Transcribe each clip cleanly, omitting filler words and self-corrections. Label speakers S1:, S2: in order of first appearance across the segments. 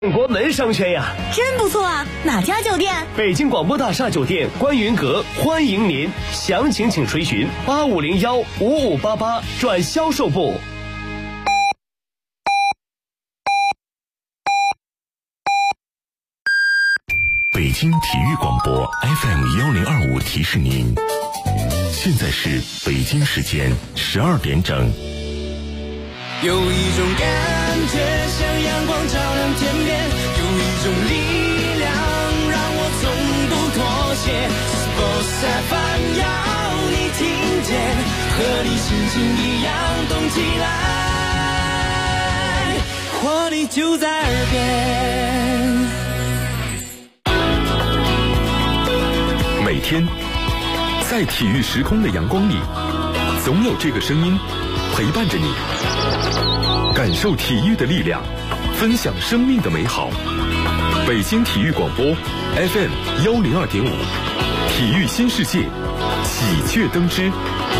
S1: 国门商圈呀，
S2: 真不错啊！哪家酒店？
S1: 北京广播大厦酒店观云阁，欢迎您，详情请垂询8501-5588转销售部。
S3: 北京体育广播 FM1025提示您，现在是北京时间12点整。
S4: 有一种感觉像阳光照亮天边，有一种力量让我从不妥协。Sports FM 要你听见，和你心情一样动起来，活力就在耳边。
S5: 每天在体育时空的阳光里，总有这个声音陪伴着你，感受体育的力量，分享生命的美好。北京体育广播 FM102.5，体育新世界，喜鹊登枝。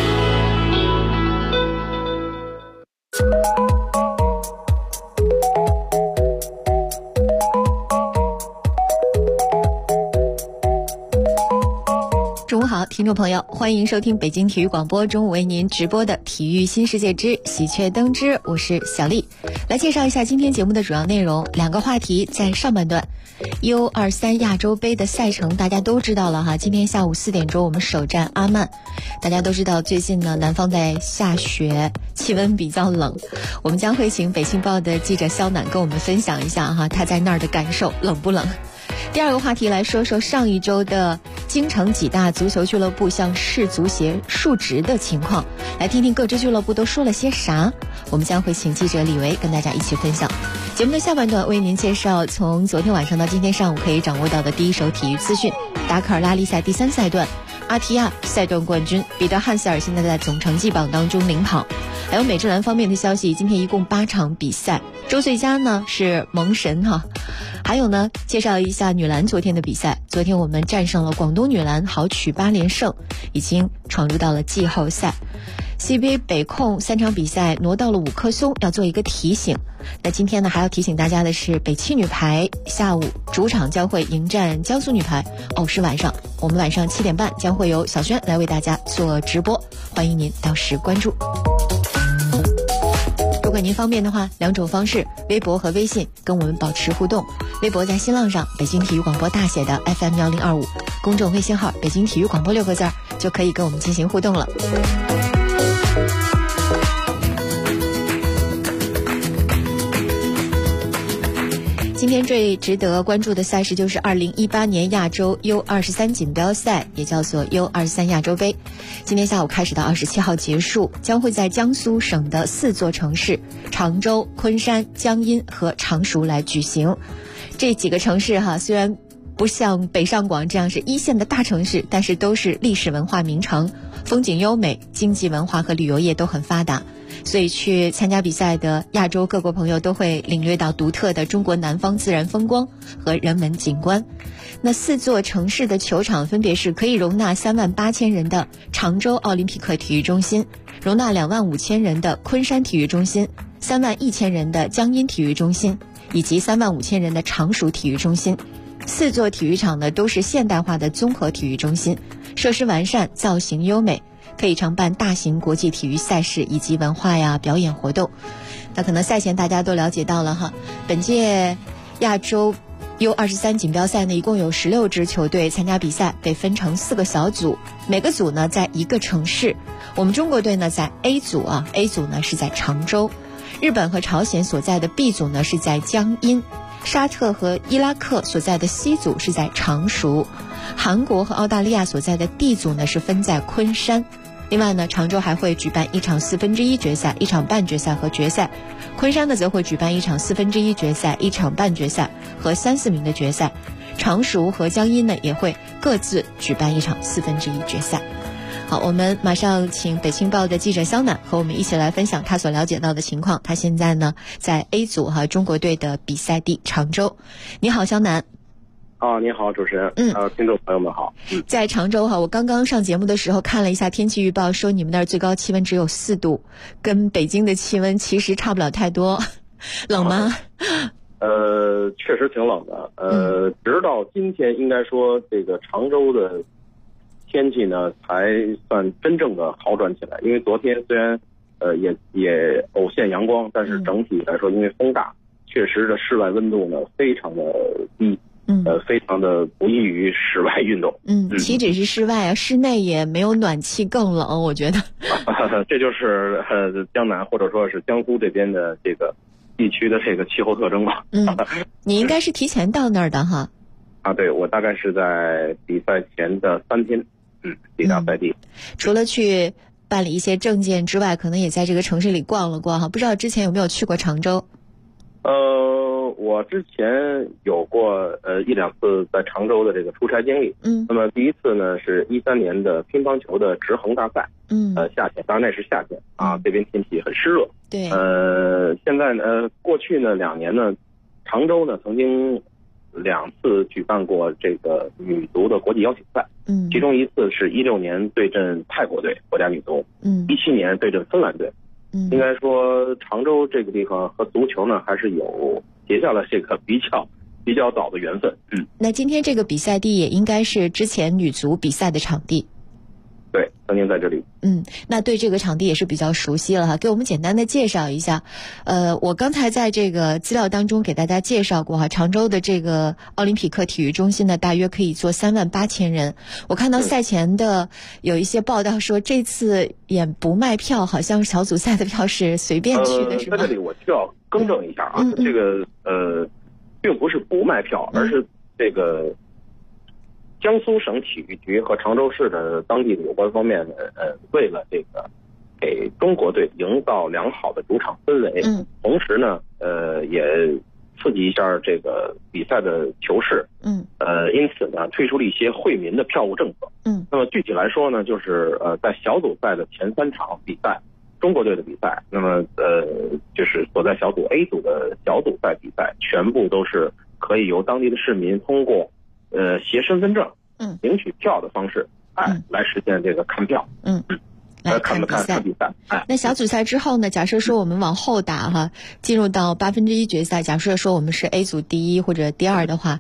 S6: 中午好，听众朋友，欢迎收听北京体育广播中午为您直播的体育新世界之喜鹊登枝，我是小丽。来介绍一下今天节目的主要内容，两个话题在上半段。U23亚洲杯的赛程大家都知道了哈，今天下午4点钟我们首战阿曼。大家都知道最近呢南方在下雪，气温比较冷，我们将会请北青报的记者肖楠跟我们分享一下哈他在那儿的感受，冷不冷。第二个话题来说说上一周的京城几大足球俱乐部向世足协述职的情况，来听听各支俱乐部都说了些啥。我们将会请记者李维跟大家一起分享。节目的下半段为您介绍从昨天晚上到今天上午可以掌握到的第一手体育资讯。达喀尔拉力赛第3赛段，阿提亚赛段冠军彼得汉塞尔现在在总成绩榜当中领跑。还有美职篮方面的消息，今天一共8场比赛，周最佳呢是蒙神哈。还有呢，介绍一下女篮昨天的比赛。昨天我们战胜了广东女篮，豪取8连胜，已经闯入到了季后赛。CBA 北控3场比赛挪到了5棵松，要做一个提醒。那今天呢，还要提醒大家的是，北汽女排下午主场将会迎战江苏女排，是晚上，我们晚上7点半将会由小轩来为大家做直播，欢迎您到时关注。如果您方便的话，2种方式，微博和微信跟我们保持互动。微博在新浪上北京体育广播大写的 FM1025， 公众微信号北京体育广播6个字就可以跟我们进行互动了。今天最值得关注的赛事就是2018年亚洲 U23 锦标赛，也叫做 U23 亚洲杯。今天下午开始到27号结束，将会在江苏省的4座城市常州、昆山、江阴和常熟来举行。这几个城市哈，虽然不像北上广这样是1线的大城市，但是都是历史文化名城，风景优美，经济文化和旅游业都很发达。所以去参加比赛的亚洲各国朋友都会领略到独特的中国南方自然风光和人文景观。那4座城市的球场分别是可以容纳38000人的常州奥林匹克体育中心，容纳25000人的昆山体育中心，31000人的江阴体育中心，以及35000人的常熟体育中心。4座体育场呢都是现代化的综合体育中心，设施完善，造型优美，可以常办大型国际体育赛事以及文化呀表演活动。那可能赛前大家都了解到了哈，本届亚洲 U23 锦标赛呢一共有16支球队参加比赛，被分成4个小组，每个组呢在1个城市。我们中国队呢在 A 组啊 ，A 组呢是在常州，日本和朝鲜所在的 B 组呢是在江阴，沙特和伊拉克所在的 C 组是在常熟，韩国和澳大利亚所在的 D 组呢是分在昆山。另外呢，常州还会举办1场1/4决赛、1场半决赛和决赛，昆山呢则会举办1场1/4决赛、1场半决赛和3、4名的决赛，常熟和江阴呢也会各自举办1场1/4决赛。好，我们马上请北青报的记者肖楠和我们一起来分享他所了解到的情况。他现在呢在 A 组和中国队的比赛地常州。你好，肖楠。
S7: 你好，主持人。听众朋友们好。
S6: 在常州哈，我刚刚上节目的时候看了一下天气预报，说你们那儿最高气温只有4度，跟北京的气温其实差不了太多，冷吗？
S7: 确实挺冷的。直到今天，应该说这个常州的天气呢，才算真正的好转起来。因为昨天虽然也偶现阳光，但是整体来说，因为风大，确实的室外温度呢非常的低。非常的不利于室外运动。
S6: 岂止是室外啊，室内也没有暖气更冷，我觉得。
S7: 这就是江南或者说是江苏这边的这个地区的这个气候特征吧。
S6: 你应该是提前到那儿的哈。
S7: 对，我大概是在比赛前的3天，抵达赛地。
S6: 除了去办理一些证件之外，可能也在这个城市里逛了逛哈。不知道之前有没有去过常州？
S7: 我之前有过1-2次在常州的这个出差经历。那么第一次呢是13年的乒乓球的直横大赛。夏天，当然那是夏天啊，这边天气很湿热。
S6: 对。
S7: 现在呢，过去呢2年呢，常州呢曾经2次举办过这个女足的国际邀请赛。其中一次是16年对阵泰国队国家女足，17年对阵芬兰队。应该说常州这个地方和足球呢还是有结下了这个比较早的缘分。
S6: 那今天这个比赛地也应该是之前女足比赛的场地。
S7: 对，曾经在这里。
S6: 那对这个场地也是比较熟悉了哈，给我们简单的介绍一下。我刚才在这个资料当中给大家介绍过哈，常州的这个奥林匹克体育中心呢，大约可以坐38000人。我看到赛前的有一些报道说，这次也不卖票，好像小组赛的票是随便去的，是吧？
S7: 在这里我需要更正一下啊，这个并不是不卖票，而是这个江苏省体育局和常州市的当地的有关方面呢，为了这个给中国队营造良好的主场氛围，同时呢，也刺激一下这个比赛的球市，因此呢，推出了一些惠民的票务政策。那么具体来说呢，就是在小组赛的前3场比赛，中国队的比赛，那么就是所在小组 A 组的小组赛比赛，全部都是可以由当地的市民通过携身份证领取票的方式来实现这个看票。
S6: 来看比赛。那小组赛之后呢，假设说我们往后打哈，进入到1/8决赛，假设说我们是 A 组第1或者第2的话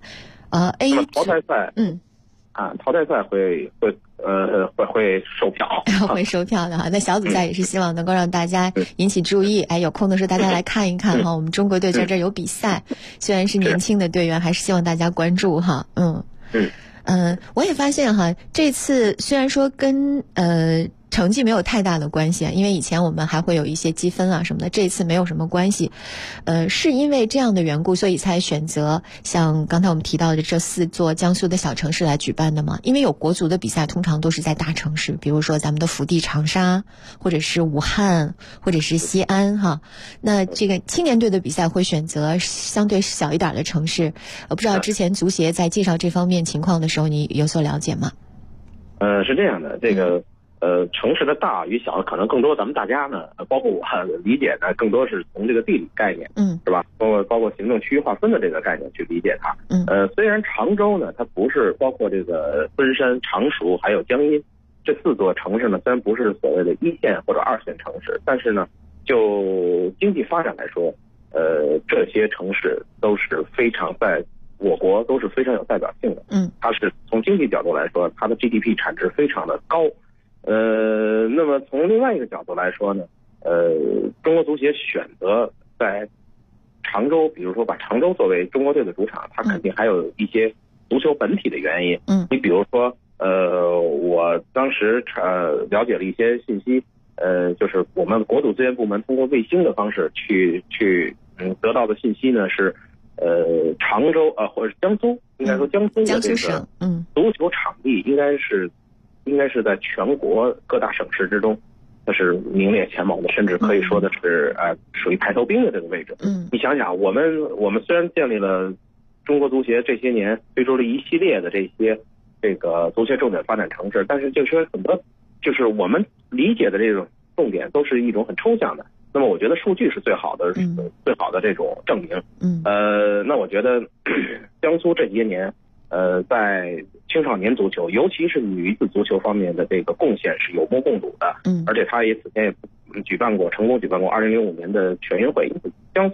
S6: ，A
S7: 淘汰赛淘汰赛会售票。
S6: 会售票的哈。那小组赛也是希望能够让大家引起注意，有空的时候大家来看一看哈，我们中国队在这儿有比赛，虽然是年轻的队员，还是希望大家关注哈。我也发现哈，这次虽然说跟成绩没有太大的关系，因为以前我们还会有一些积分啊什么的，这次没有什么关系。是因为这样的缘故，所以才选择像刚才我们提到的这4座江苏的小城市来举办的吗？因为有国足的比赛通常都是在大城市，比如说咱们的福地长沙，或者是武汉，或者是西安哈。那这个青年队的比赛会选择相对小一点的城市。不知道之前足协在介绍这方面情况的时候，你有所了解吗？
S7: 是这样的，这个城市的大与小，可能更多咱们大家呢，包括我理解呢，更多是从这个地理概念，是吧？包括行政区域划分的这个概念去理解它。虽然常州呢，它不是包括这个昆山、常熟还有江阴这4座城市呢，虽然不是所谓的1线或者2线城市，但是呢，就经济发展来说，这些城市都是非常在我国都是非常有代表性的。它是从经济角度来说，它的 GDP 产值非常的高。那么从另外一个角度来说呢，中国足协选择在常州，比如说把常州作为中国队的主场，它肯定还有一些足球本体的原因。你比如说，我当时了解了一些信息，就是我们国土资源部门通过卫星的方式去得到的信息呢是，常州或者江苏，应该说江苏的这个足球场地应该是在全国各大省市之中，它是名列前茅的，甚至可以说的是属于排头兵的这个位置。你想想，我们虽然建立了中国足协这些年推出了一系列的这个足协重点发展城市，但是就是很多就是我们理解的这种重点都是一种很抽象的。那么我觉得数据是最好的这种证明。那我觉得江苏这些年在青少年足球，尤其是女子足球方面的这个贡献是有目共睹的。而且他也此前也成功举办过2005年的全运会。江苏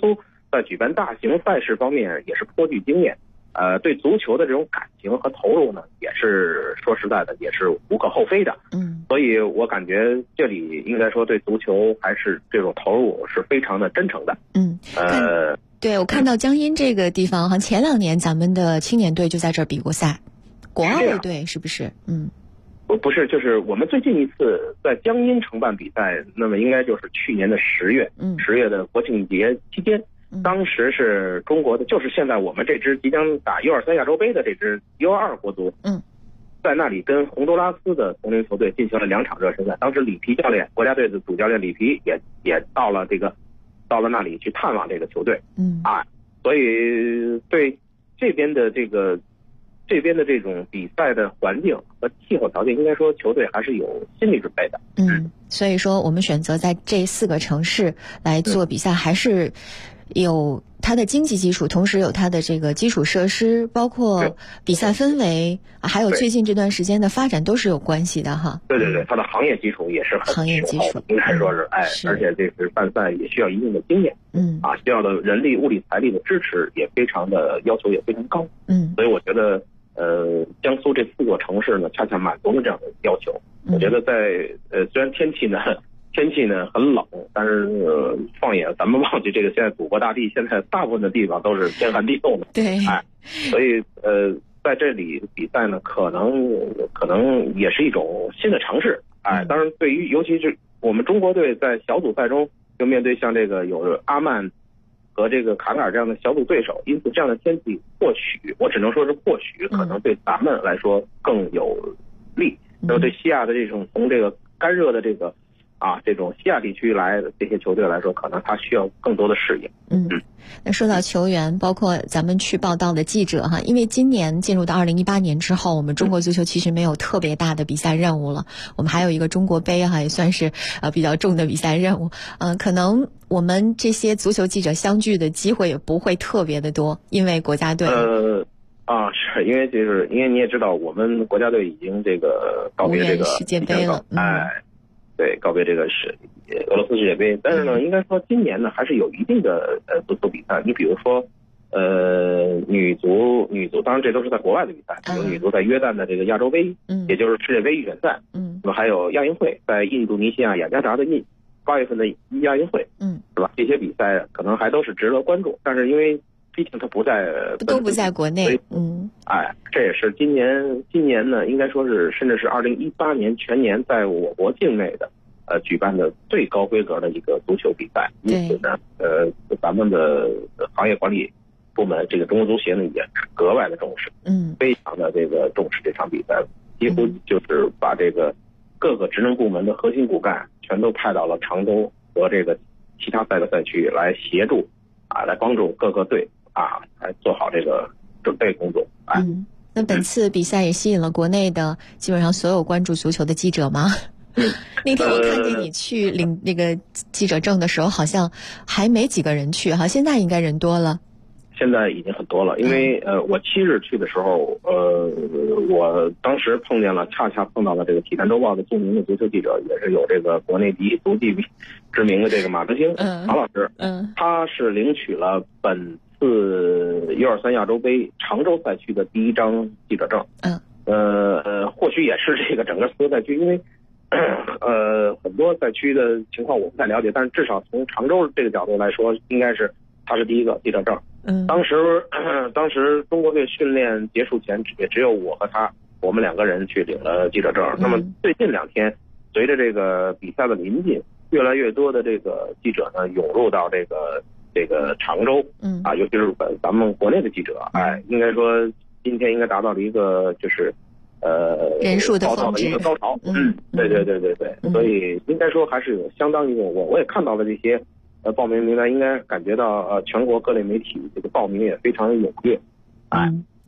S7: 在举办大型赛事方面也是颇具经验，对足球的这种感情和投入呢，也是说实在的，也是无可厚非的。所以我感觉这里应该说对足球还是这种投入是非常的真诚的。
S6: 对，我看到江阴这个地方，好像前2年咱们的青年队就在这儿比过赛，国奥队是不是？
S7: 不是，就是我们最近一次在江阴承办比赛，那么应该就是去年的10月，10月的国庆节期间，当时是中国的，就是现在我们这支即将打U23亚洲杯的这支 U22国足，在那里跟洪都拉斯的同龄球队进行了2场热身赛。当时里皮教练，国家队的主教练里皮也到了那里去探望这个球队，所以对这边的这种比赛的环境和气候条件，应该说球队还是有心理准备的。
S6: 所以说我们选择在这4个城市来做比赛，还是有它的经济基础，同时有它的这个基础设施，包括比赛氛围，还有最近这段时间的发展都是有关系的哈。
S7: 对，它的行业基础也是很
S6: 行业基础，
S7: 应该说是而且这是办赛也需要一定的经验，需要的人力、物力、财力的支持也非常的要求也非常高，所以我觉得江苏这4座城市呢，恰恰满足了这样的要求。我觉得在虽然天气呢很冷，但是放眼咱们忘记这个现在祖国大地现在大部分的地方都是天寒地冻的，
S6: 对，
S7: 所以在这里比赛呢，可能也是一种新的尝试，当然对于尤其是我们中国队在小组赛中就面对像这个有阿曼和这个卡塔尔这样的小组对手，因此这样的天气或许我只能说是或许可能对咱们来说更有利，那么对西亚的这种从这个干热的这种西亚地区来的这些球队来说，可能他需要更多的适应。
S6: 那说到球员，包括咱们去报道的记者哈，因为今年进入到2018年之后，我们中国足球其实没有特别大的比赛任务了，我们还有一个中国杯哈，也算是比较重的比赛任务。可能我们这些足球记者相聚的机会也不会特别的多，因为国家队
S7: 是因为你也知道，我们国家队已经这个告别这个
S6: 世界杯了，
S7: 对，告别这个俄罗斯世界杯。但是呢，应该说今年呢还是有一定的足球比赛。你比如说女足，当然这都是在国外的比赛，比如女足在约旦的这个亚洲杯，也就是世界杯预选赛，那么还有亚运会在印度尼西亚雅加达的8月份的亚运会，是吧？这些比赛可能还都是值得关注，但是因为毕竟它都不在国内，这也是今年呢，应该说是甚至是2018年全年在我国境内的举办的最高规格的一个足球比赛。因此呢，咱们的行业管理部门这个中国足协呢也格外的重视，非常的这个重视这场比赛，几乎就是把这个各个职能部门的核心骨干全都派到了常州和这个其他赛的赛区来协助来帮助各个队来做好这个准备工作。
S6: 那本次比赛也吸引了国内的基本上所有关注足球的记者吗？那天我看见你去领那个记者证的时候，好像还没几个人去哈，现在应该人多了。
S7: 现在已经很多了，因为我7日去的时候，我当时恰恰碰到了这个《体坛周报》的著名的足球记者，也是有这个国内第一足迹知名的这个马德兴马老师，他是领取了本次U23亚洲杯常州赛区的第1张记者证。或许也是这个整个4个赛区，因为很多赛区的情况我不太了解，但是至少从常州这个角度来说，应该是他是第1个记者证。当时中国队训练结束前也只有我和他，我们2个人去领了记者证。那么最近2天，随着这个比赛的临近，越来越多的这个记者呢涌入到这个常州，尤其是咱们国内的记者，应该说今天应该达到了一个就是
S6: 人数的
S7: 报道的一个高潮。对，所以应该说还是有相当一个，我也看到了这些报名名单，应该感觉到全国各类媒体这个报名也非常踊跃。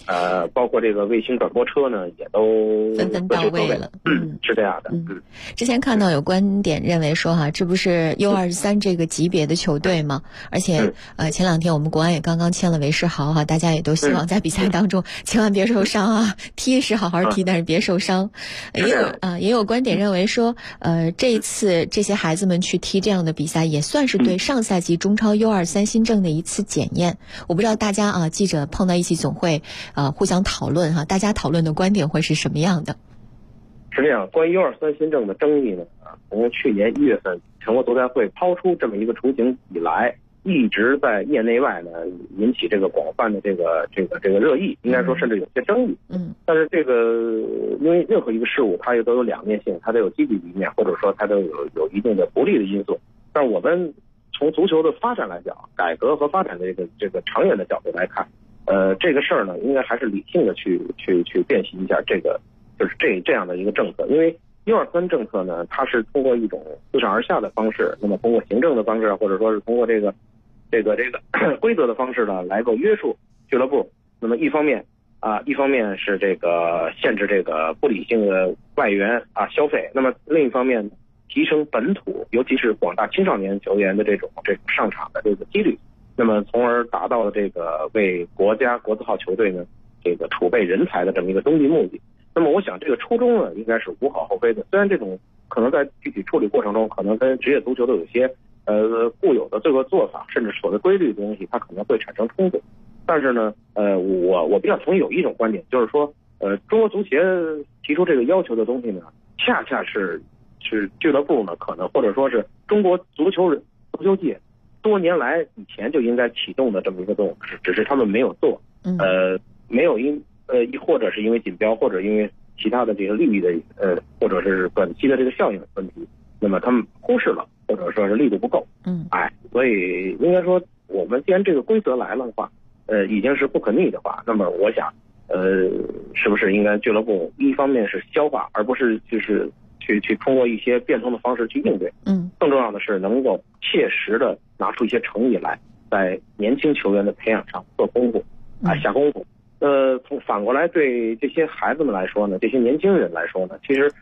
S7: 包括这个卫星转播车呢，也都
S6: 纷纷到位了。
S7: 是这样的。
S6: 之前看到有观点认为说这不是 U23这个级别的球队吗？而且前2天我们国安也刚刚签了韦世豪大家也都希望在比赛当中千万别受伤啊，踢是好好踢，但是别受伤。也有观点认为说，这一次这些孩子们去踢这样的比赛，也算是对上赛季中超 U23新政的一次检验。我不知道大家记者碰到一起总会互相讨论大家讨论的观点会是什么样的？
S7: 是这样，关于 U23新政的争议呢，从去年1月份全国足坛会抛出这么一个雏形以来，一直在业内外呢引起这个广泛的这个热议，应该说甚至有些争议。但是这个因为任何一个事物它也都有两面性，它都有积极的一面，或者说它都有一定的不利的因素。但是我们从足球的发展来讲，改革和发展的这个长远的角度来看，这个事儿呢，应该还是理性的去辨析一下这个就是这样的一个政策。因为U23政策呢，它是通过一种自上而下的方式，那么通过行政的方式，或者说是通过这个规则的方式呢，来够约束俱乐部。那么一方面是这个限制这个不理性的外援消费，那么另一方面提升本土，尤其是广大青少年球员的这种上场的这个几率，那么从而达到了这个为国家国字号球队呢这个储备人才的这么一个终极目的。那么我想这个初衷呢应该是无可厚非的，虽然这种可能在具体处理过程中可能跟职业足球的有些固有的这个做法甚至所谓规律的东西它可能会产生冲突，但是呢我比较同意有一种观点，就是说中国足协提出这个要求的东西呢，恰恰是俱乐部呢可能或者说是中国足球界多年来以前就应该启动的这么一个动作，只是他们没有做，没有或者是因为锦标，或者因为其他的这个利益的或者是短期的这个效应的问题，那么他们忽视了，或者说是力度不够。所以应该说我们既然这个规则来了的话，已经是不可逆的话，那么我想是不是应该俱乐部一方面是消化，而不是就是去通过一些变通的方式去应对。更重要的是能够切实的拿出一些诚意来，在年轻球员的培养上做功夫下功夫。从反过来对这些孩子们来说呢，这些年轻人来说呢，其实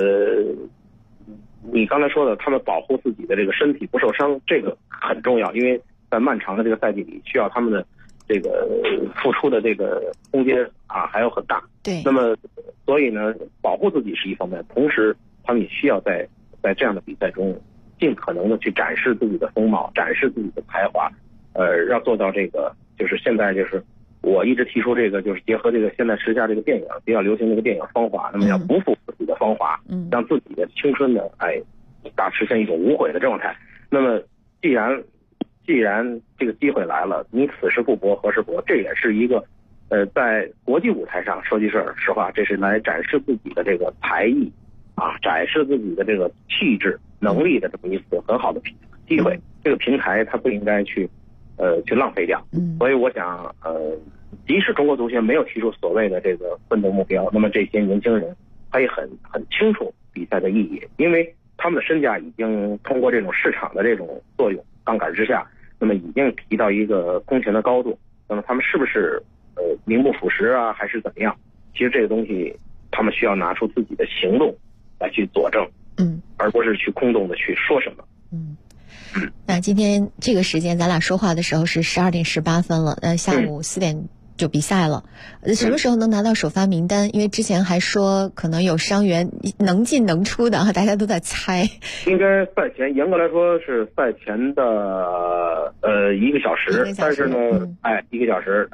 S7: 你刚才说的他们保护自己的这个身体不受伤，这个很重要，因为在漫长的这个赛季里需要他们的这个付出的这个空间还有很大。
S6: 对，
S7: 那么所以呢保护自己是一方面，同时他们也需要在这样的比赛中尽可能的去展示自己的风貌，展示自己的才华，要做到这个就是现在就是我一直提出这个就是结合这个现在时下这个电影比较流行这个电影芳华，那么要不负自己的芳华，让自己的青春呢实现一种无悔的状态。那么既然这个机会来了，你此时不搏何时搏，这也是一个在国际舞台上说句实话，这是来展示自己的这个才艺展示自己的这个气质能力的这么一次很好的机会。这个平台它不应该去浪费掉。所以我想即使中国足协没有提出所谓的这个奋斗目标，那么这些年轻人他也很清楚比赛的意义，因为他们的身价已经通过这种市场的这种作用杠杆之下，那么已经提到一个空前的高度。那么他们是不是名不副实还是怎么样，其实这个东西他们需要拿出自己的行动来去佐证，而不是去空洞的去说什么。
S6: 那今天这个时间咱俩说话的时候是12点18分了，下午4点就比赛了。什么时候能拿到首发名单？因为之前还说可能有伤员能进能出的，大家都在猜。
S7: 应该赛前，严格来说是赛前的1个小时，但是呢1个小时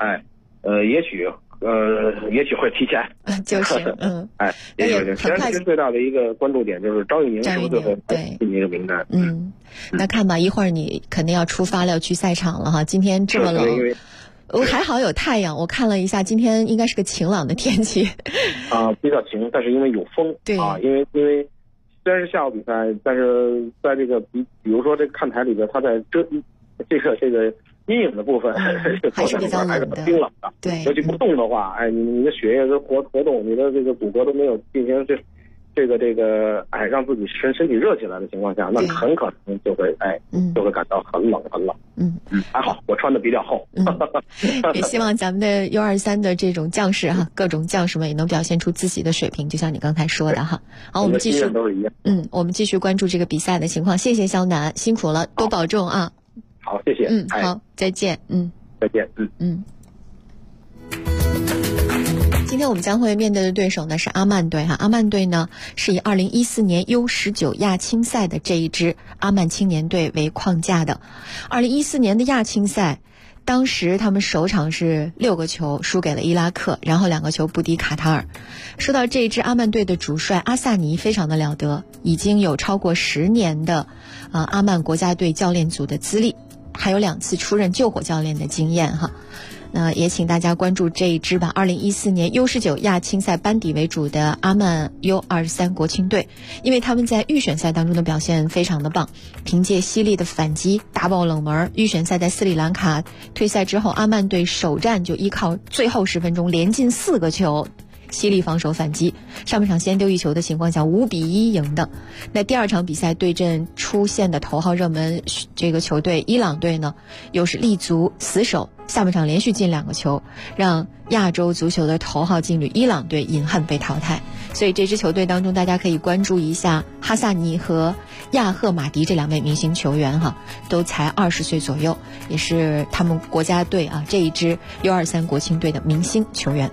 S7: 也许会提前，
S6: 就是
S7: 也许实际上最大的一个关注点就是张玉宁是不是最后进一个名单。
S6: 那看吧，一会儿你肯定要出发了，要去赛场了今天这么冷，我还好有太阳，我看了一下，今天应该是个晴朗的天气。
S7: 比较晴，但是因为有风。对因为虽然是下午比赛，但是在这个比如说这个看台里边，它在这个阴影的部分
S6: 还是比较冷的，
S7: 冰冷的。
S6: 对，
S7: 尤其不动的话，你的血液的活动，你的这个骨骼都没有进行让自己身体热起来的情况下，那很可能就会就会感到很冷。还好我穿的比较厚。
S6: 也希望咱们的U23的这种将士哈，各种将士们也能表现出自己的水平，就像你刚才说的哈。好，我们继续，我们继续关注这个比赛的情况。谢谢肖楠，辛苦了，多保重啊。
S7: 好，谢谢。
S6: 好，再见。
S7: 再见。
S6: 今天我们将会面对的对手呢是阿曼队哈，阿曼队呢是以2014年 U19 亚青赛的这一支阿曼青年队为框架的。2014年的亚青赛，当时他们首场是6个球输给了伊拉克，然后2个球不敌卡塔尔。说到这一支阿曼队的主帅阿萨尼非常的了得，已经有超过10年的阿曼国家队教练组的资历，还有2次出任救火教练的经验哈。也请大家关注这一支吧2014年 U19 亚青赛班底为主的阿曼 U23 国青队，因为他们在预选赛当中的表现非常的棒，凭借犀利的反击打爆冷门。预选赛在斯里兰卡退赛之后，阿曼队首战就依靠最后10分钟连进4个球，犀利防守反击，上半场先丢1球的情况下5-1赢的。那第2场比赛对阵出现的头号热门这个球队伊朗队呢，又是立足死守，下半场连续进2个球，让亚洲足球的头号劲旅伊朗队隐憾被淘汰。所以这支球队当中，大家可以关注一下哈萨尼和亚赫马迪这2位明星球员哈，都才20岁左右，也是他们国家队这一支 U23 国青队的明星球员。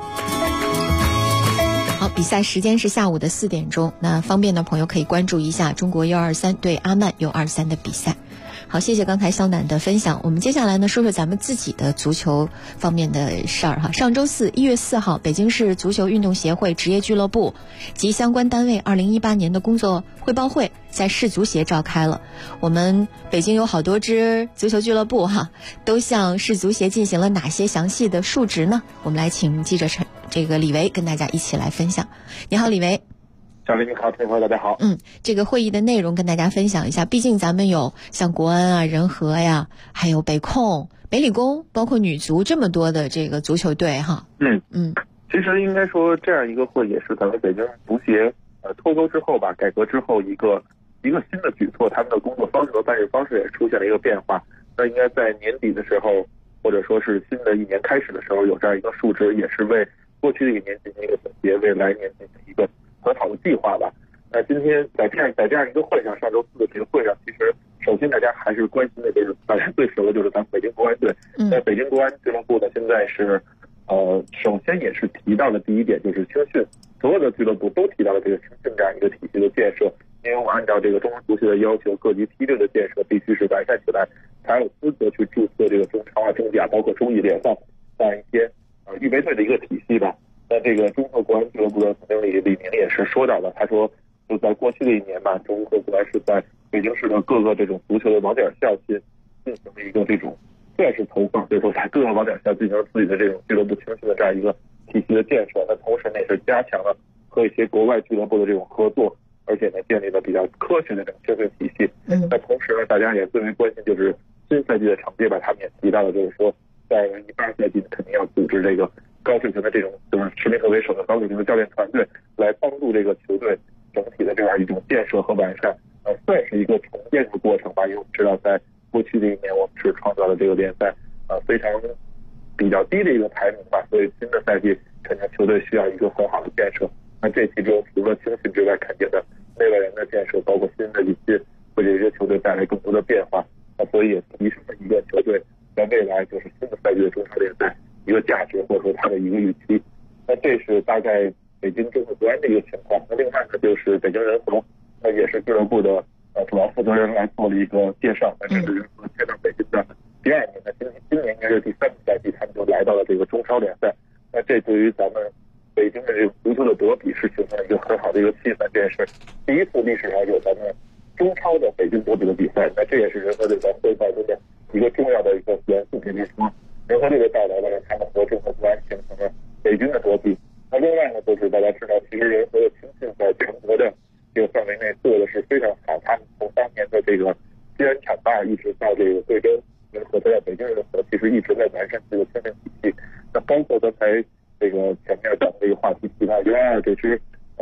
S6: 好，比赛时间是下午的4点钟，那方便的朋友可以关注一下中国 U23 对阿曼 U23 的比赛。好，谢谢刚才肖楠的分享。我们接下来呢，说说咱们自己的足球方面的事儿哈。上周四1月4号，北京市足球运动协会职业俱乐部及相关单位2018年的工作汇报会在市足协召开了。我们北京有好多支足球俱乐部哈，都向市足协进行了哪些详细的述职呢？我们来请记者李维跟大家一起来分享。你好，李维。
S8: 小林你好，听众朋友大家好。
S6: 这个会议的内容跟大家分享一下。毕竟咱们有像国安仁和呀，还有北控、北理工，包括女足这么多的这个足球队哈。
S8: 其实应该说这样一个会也是咱们北京足协脱钩之后吧，改革之后一个新的举措，他们的工作方式和办事方式也出现了一个变化。那应该在年底的时候，或者说是新的一年开始的时候，有这样一个述职，也是为过去的一年进行一个总结，为来年进行一个很好的计划吧。那今天在这样一个会上，上周四的这个会上，其实首先大家还是关心的就是大家最熟的就是咱们北京国安队。在北京国安俱乐部呢，现在是首先也是提到的第一点就是青训，所有的俱乐部都提到了这个青训这样一个体系的建设。因为我按照这个中国足协的要求，各级梯队的建设必须是完善起来，才有资格去注册这个中超、中甲，包括中乙联赛这样一些预备队的一个体系吧。那这个中国国安俱乐部的总经理李明也是说到了，他说就在过去的一年吧，中国国安是在北京市的各个这种足球的网点校进行了一个这种算是投放，就是说在各个网点校进行了自己的这种俱乐部青训的这样一个体系的建设。那同时呢，也是加强了和一些国外俱乐部的这种合作，而且呢建立了比较科学的这种青训体系。那同时呢，大家也最为关心就是新赛季的成绩吧，他们也提到了，就是说在18赛季肯定要组织这个高水平的这种就是实力特为首的高水平的教练团队，来帮助这个球队整体的这样一种建设和完善，算是一个重建的过程吧。因为我们知道，在过去的一年，我们是创造了这个联赛非常比较低的一个排名吧，所以新的赛季肯定球队需要一个很好的建设。那这其中除了青训之外，肯定的内外人的建设，包括新的引进，会给这些球队带来更多的变化。那所以也提升了一个球队在未来就是新的赛季的中超联赛一个价值，或者说它的一个预期。那这是大概北京中国国安的一个情况。那另外呢，就是北京人和，那也是俱乐部的主要负责人来做了一个介绍。那这是人和迁到北京的第2年，那今年应该是第3个赛季，他们就来到了这个中超联赛。那这对于咱们北京的这个足球的德比是形成了一个很好的一个气氛，这也是第一次历史上有咱们中超的北京德比的比赛。那这也是人和队在汇报中的一个重要的一个元素，可以说人和队的到来呢，让他们和中国国安形成了北京的德比。那另外呢，就是大家知道，其实人和的青训在全国的这个范围内做的是非常好。他们从当年的这个西安浐灞一直到这个贵州人和，在北京人和，其实一直在完善这个青训体系。那包括刚才这个前面讲的这个话题提到U22这支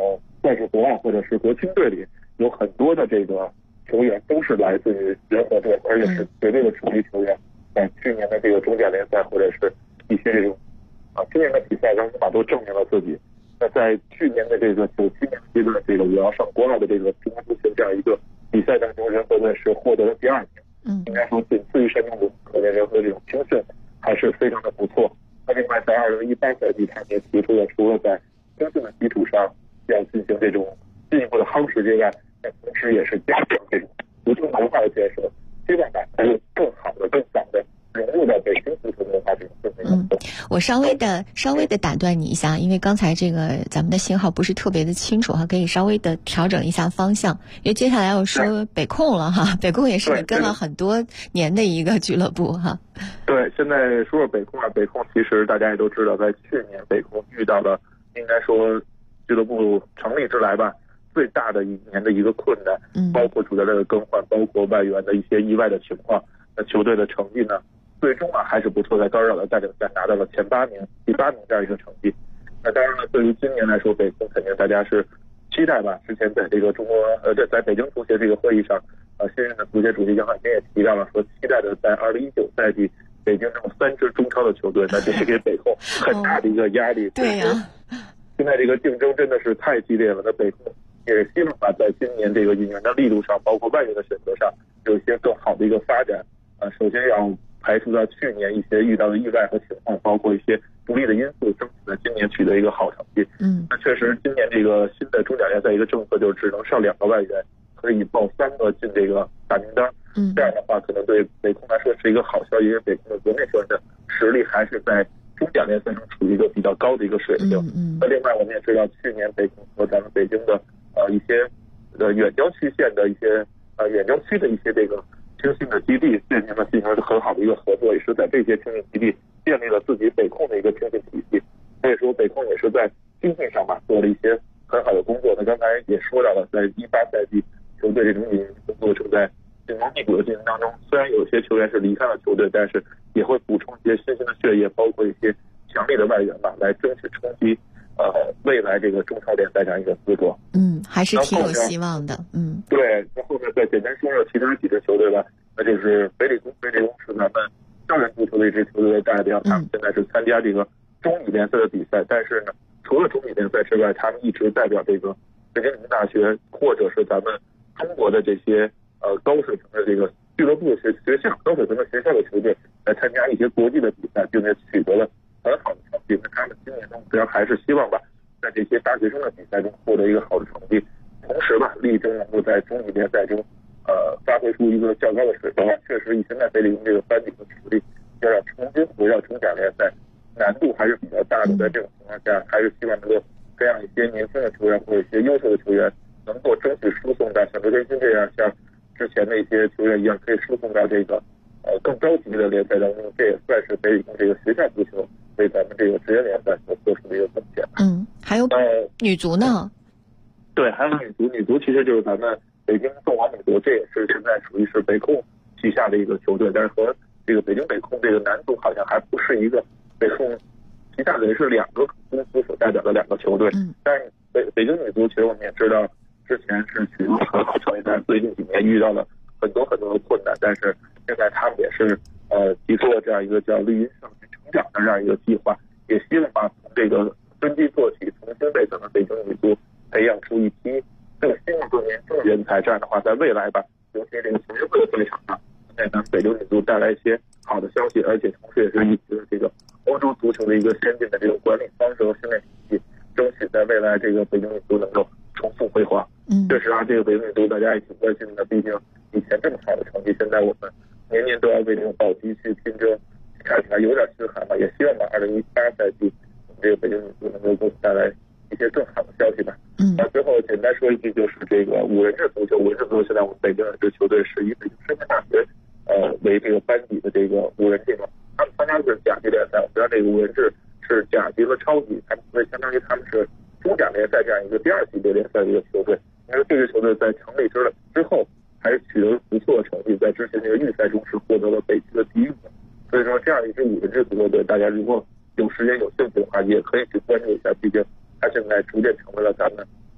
S8: 算是国奥或者是国青队里有很多的这个球员都是来自于人和队，而且是绝对的主力球员，在去年的这个中甲联赛或者是一些这种今年的比赛当中都证明了自己。那在去年的这个97年阶段，这个我要上国奥的这个中国足球这样一个比赛当中，人和队是获得了第2名。应该说仅次于山东鲁，可见人和这种青训还是非常的不错。那另外在2018赛季，他们也提出了除了在青训的基础上要进行这种进一步的夯实之外，那同时也是加强这种足球文化的建设，希望把它更好的、更早的融入到北京足球文化这种氛围当中。
S6: 我稍微的打断你一下，因为刚才这个咱们的信号不是特别的清楚哈，可以稍微的调整一下方向，因为接下来要说北控了哈，北控也是你跟了很多年的一个俱乐部哈。
S8: 对，现在说说北控北控其实大家也都知道，在去年北控遇到了应该说俱乐部成立之来吧最大的一年的一个困难，包括主教练的更换，包括外援的一些意外的情况。那球队的成绩呢，最终还是不错，在高指导的带领下拿到了前8名、第8名这样一个成绩。那当然了，对于今年来说，北控肯定大家是期待吧。之前在这个在北京足协这个会议上，新任的足协主席杨汉天也提到了，说期待的在2019赛季北京这种3支中超的球队，那这是给北控很大的一个压力。
S6: 对呀，
S8: 现在这个竞争真的是太激烈了。那北控也希望把在今年这个引援的力度上，包括外援的选择上，有一些更好的一个发展。首先要排除掉去年一些遇到的意外和情况，包括一些不利的因素，争取在今年取得一个好成绩。那确实今年这个新的中甲联赛一个政策，就是只能上2个外援，可以报3个进这个大名单。这样的话可能对北控来说是一个好消息，因为北控的国内球员的实力还是在中甲联赛中处于一个比较高的一个水平。那另外我们也知道，去年北控和咱们北京的一些远郊区县的一些远郊区的一些这个青训的基地进行了很好的一个合作，也是在这些青训基地建立了自己北控的一个青训体系。所以说北控也是在青训上做了一些很好的工作。那刚才也说到了，在18赛季球队这种引援工作正在紧锣密鼓的进行当中，虽然有些球员是离开了球队，但是也会补充一些新鲜的血液，包括一些强力的外援吧，来争取冲击未来这个中超联赛这样一个资格。
S6: 还是挺有希望的。
S8: 对，那后面再简单说说其他几支球队吧。那就是北理工是咱们校园足球的一支球队的代表，他们现在是参加这个中乙联赛的比赛，但是呢，除了中乙联赛之外，他们一直代表这个北京理工大学或者是咱们中国的这些高水平的这个俱乐部学校、高水平的学校的球队来参加一些国际的比赛，并且取得了很好的成绩。那他们今年的目标还是希望吧，在这些大学生的比赛中获得一个好的成绩，同时吧，力争能够在中乙联赛中发挥出一个较高的水平。确实以现在北理工这个班底的实力，要让重新回到中甲联赛难度还是比较大的。在这种情况下，还是希望能够培养一些年轻的球员或者一些优秀的球员，能够争取输送到像刘天鑫这样，像之前的一些球员一样，可以输送到这个更高级的联赛当中。这也算是北理工这个学校足球为咱们这个职业联赛所做出的一个贡献。
S6: 还有女足呢？
S8: 对，还有女足其实就是咱们北京凤凰女足，这也是现在属于是北控旗下的一个球队，但是和这个北京北控这个男足好像还不是一个北控旗下的，是2个公司所代表的2个球队。但是北京女足其实我们也知道，之前是取得很好成绩，但是最近几年遇到了很多的困难，但是现在他们也是提出了这样一个叫绿茵少年成长的这样一个计划，也希望把从这个根基做起，重新为咱们北京女足培养出一批更新的、更年轻的人才。这样的话，在未来吧，尤其这个全运会的赛场上，给咱们北京女足带来一些好的消息，而且同时也是一个这个欧洲足球的一个先进的这种管理方式和训练体系，争取在未来这个北京女足能够重复辉煌。确实这个北京女足大家也挺关心的，毕竟以前这么好的成绩，现在我们年年都要为这种保级去拼争，看起来有点心寒吧。也希望把2018赛季我们这个北京女足能够给我们带来一些更好的消息吧。那最后简单说一句，就是这个5人制足球现在我们北京的这球队是以北京师范大学为这个班底的这个5人制嘛，他们参加的是甲级联赛。我们知道这个5人制是甲级和超级，他们所以相当于他们是中甲联赛这样一个第2级别联赛的一个球队。因为这支球队在成立之后还是取得了不错的成绩，在之前这个预赛中是获得了北区的第1名。所以说这样一支5人制足球队，大家如果有时间有兴趣的话，也可以去关注一下，毕竟它现在逐渐成为了咱们北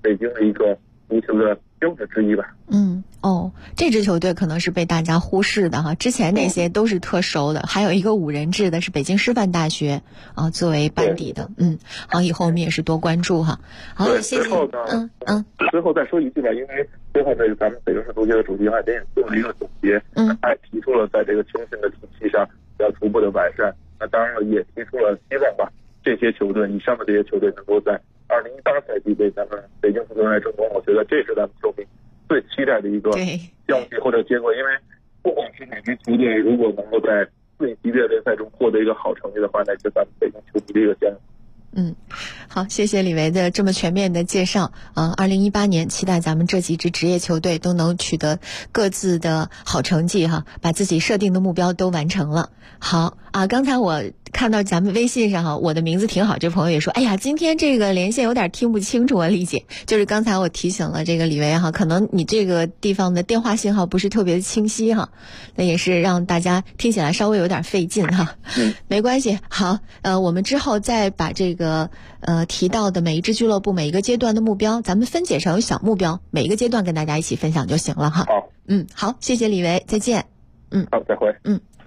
S8: 北京的一个足球的标志之一吧。
S6: 这支球队可能是被大家忽视的哈，之前那些都是特熟的，还有一个5人制的是北京师范大学作为班底的。好，以后我们也是多关注哈。好，谢谢。
S8: 最后呢，最后再说一句吧，因为最后这个咱们北京市足协的主席还也做了一个总结，还提出了在这个青训的体系上要逐步的完善。那当然了，也提出了希望吧，这些球队以上的这些球队能够在2018赛季为咱们北京足球队争光。我觉得这是咱们球迷最期待的一个消息或者结果，因为不管是哪支球队如果能够在最级别联赛中获得一个好成绩的话，那是咱们北京球迷的一个骄傲。
S6: 好，谢谢李维的这么全面的介绍。2018年期待咱们这几支职业球队都能取得各自的好成绩哈，把自己设定的目标都完成了。好刚才我看到咱们微信上我的名字挺好，这朋友也说，哎呀，今天这个连线有点听不清楚，我理解，就是刚才我提醒了这个李维可能你这个地方的电话信号不是特别清晰那也是让大家听起来稍微有点费劲没关系。好，我们之后再把这个提到的每一支俱乐部每一个阶段的目标，咱们分解成小目标，每一个阶段跟大家一起分享就行了哈。
S8: 好，
S6: 好，谢谢李维，再见。
S8: 好，再会。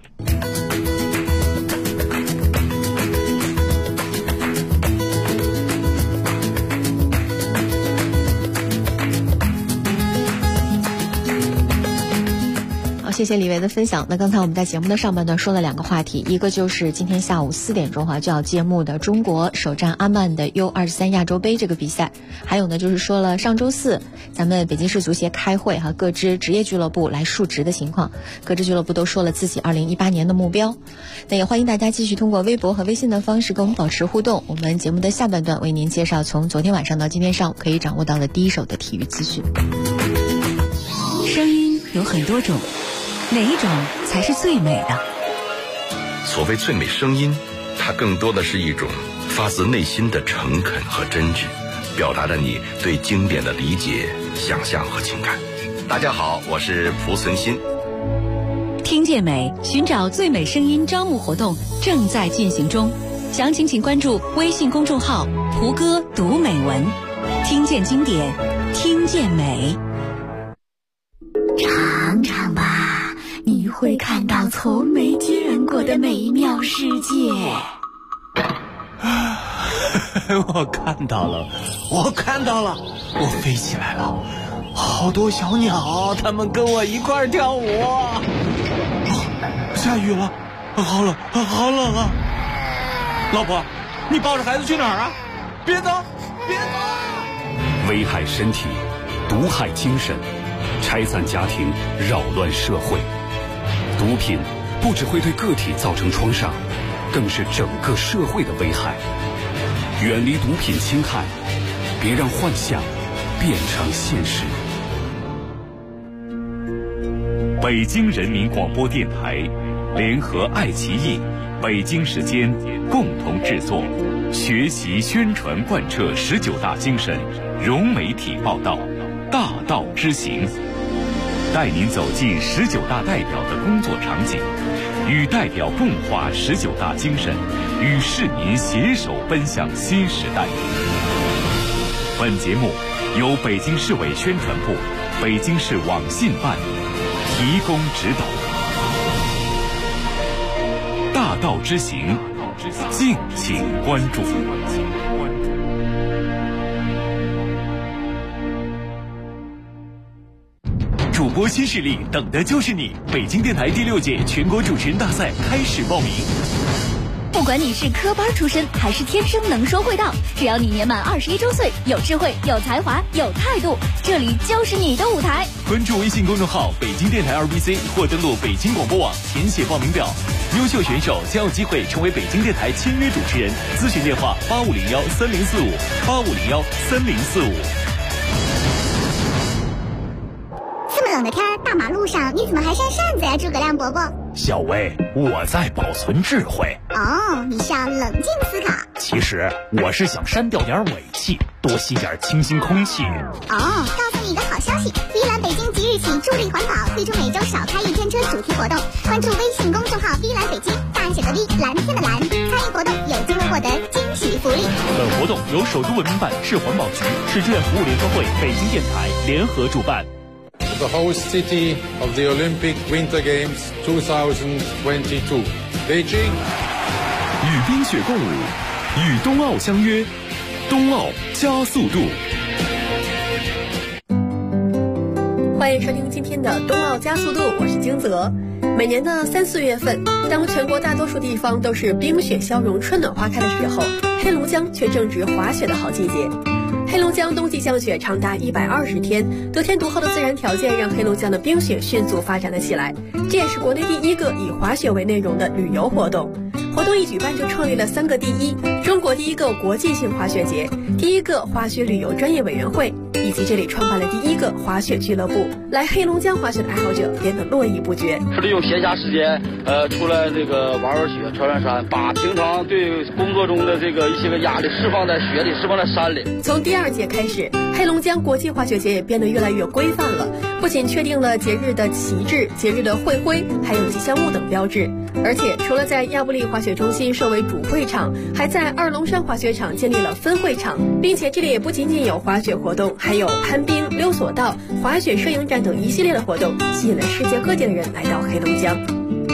S6: 谢谢李维的分享。那刚才我们在节目的上半段说了2个话题，一个就是今天下午4点钟就要揭幕的中国首战阿曼的 U23 亚洲杯这个比赛，还有呢就是说了上周四咱们北京市足协开会各支职业俱乐部来述职的情况，各支俱乐部都说了自己2018年的目标。那也欢迎大家继续通过微博和微信的方式跟我们保持互动。我们节目的下半段为您介绍从昨天晚上到今天上午可以掌握到的第一手的体育资讯。
S2: 声音有很多种，哪一种才是最美的？
S3: 所谓最美声音，它更多的是一种发自内心的诚恳和真挚，表达了你对经典的理解、想象和情感。大家好，我是蒲存昕。
S2: 听见美，寻找最美声音招募活动正在进行中，详情请关注微信公众号蒲哥读美文，听见经典，听见美。
S9: 尝尝吧，你会看到从没见过的美妙世界。
S10: 我看到了，我飞起来了，好多小鸟，它们跟我一块儿跳舞。下雨了，好冷啊！老婆，你抱着孩子去哪儿啊？别走！
S5: 危害身体，毒害精神，拆散家庭，扰乱社会。毒品不只会对个体造成创伤，更是整个社会的危害。远离毒品侵害，别让幻想变成现实。北京人民广播电台联合爱奇艺、北京时间共同制作，学习宣传贯彻19大精神，融媒体报道，大道之行，带您走进19大代表的工作场景，与代表共话19大精神，与市民携手奔向新时代。本节目由北京市委宣传部、北京市网信办提供指导。大道之行，敬请关注。主播新势力，等的就是你！北京电台第6届全国主持人大赛开始报名。
S9: 不管你是科班出身还是天生能说会道，只要你年满21周岁，有智慧、有才华、有态度，这里就是你的舞台。
S5: 关注微信公众号北京电台2BC 或登录北京广播网填写报名表，优秀选手将有机会成为北京电台签约主持人。咨询电话8501-3045，8501-3045。
S11: 这么冷的天，大马路上你怎么还扇扇子呀，诸葛亮伯伯？
S10: 小薇，我在保存智慧。
S11: 哦，你是要冷静思考。
S10: 其实我是想删掉点尾气，多吸点清新空气。
S11: 哦，告诉你一个好消息，碧蓝北京即日起助力环保，推出每周少开1天车主题活动。关注微信公众号碧蓝北京，大蓝写的 V， 蓝天的蓝。参与活动有机会获得惊喜福利。
S12: 本活动由首都文明办、市环保局、市志愿服务联合会、北京电台联合主办。
S13: The host city of the Olympic Winter Games 2022, Beijing。
S5: 与冰雪共舞，与冬奥相约，冬奥加速度。
S14: 欢迎收听今天的冬奥加速度，我是金泽。每年的3、4月份，当全国大多数地方都是冰雪消融、春暖花开的时候，黑龙江却正值滑雪的好季节。黑龙江冬季降雪长达120天，得天独厚的自然条件让黑龙江的冰雪迅速发展了起来，这也是国内第一个以滑雪为内容的旅游活动。活动一举办就创立了3个第一：中国第一个国际性滑雪节，第一个滑雪旅游专业委员会，以及这里创办了第一个滑雪俱乐部。来黑龙江滑雪的爱好者变得络绎不绝。
S15: 利用闲暇时间，出来这个玩雪、穿穿山，把平常对工作中的这个一些个压力释放在雪里，释放在山里。
S14: 从第2届开始，黑龙江国际滑雪节也变得越来越规范了，不仅确定了节日的旗帜、节日的会徽，还有吉祥物等标志。而且除了在亚布力滑雪中心设为主会场，还在二龙山滑雪场建立了分会场，并且这里也不仅仅有滑雪活动，还有攀冰、溜索道、滑雪摄影展等一系列的活动，吸引了世界各地的人来到黑龙江。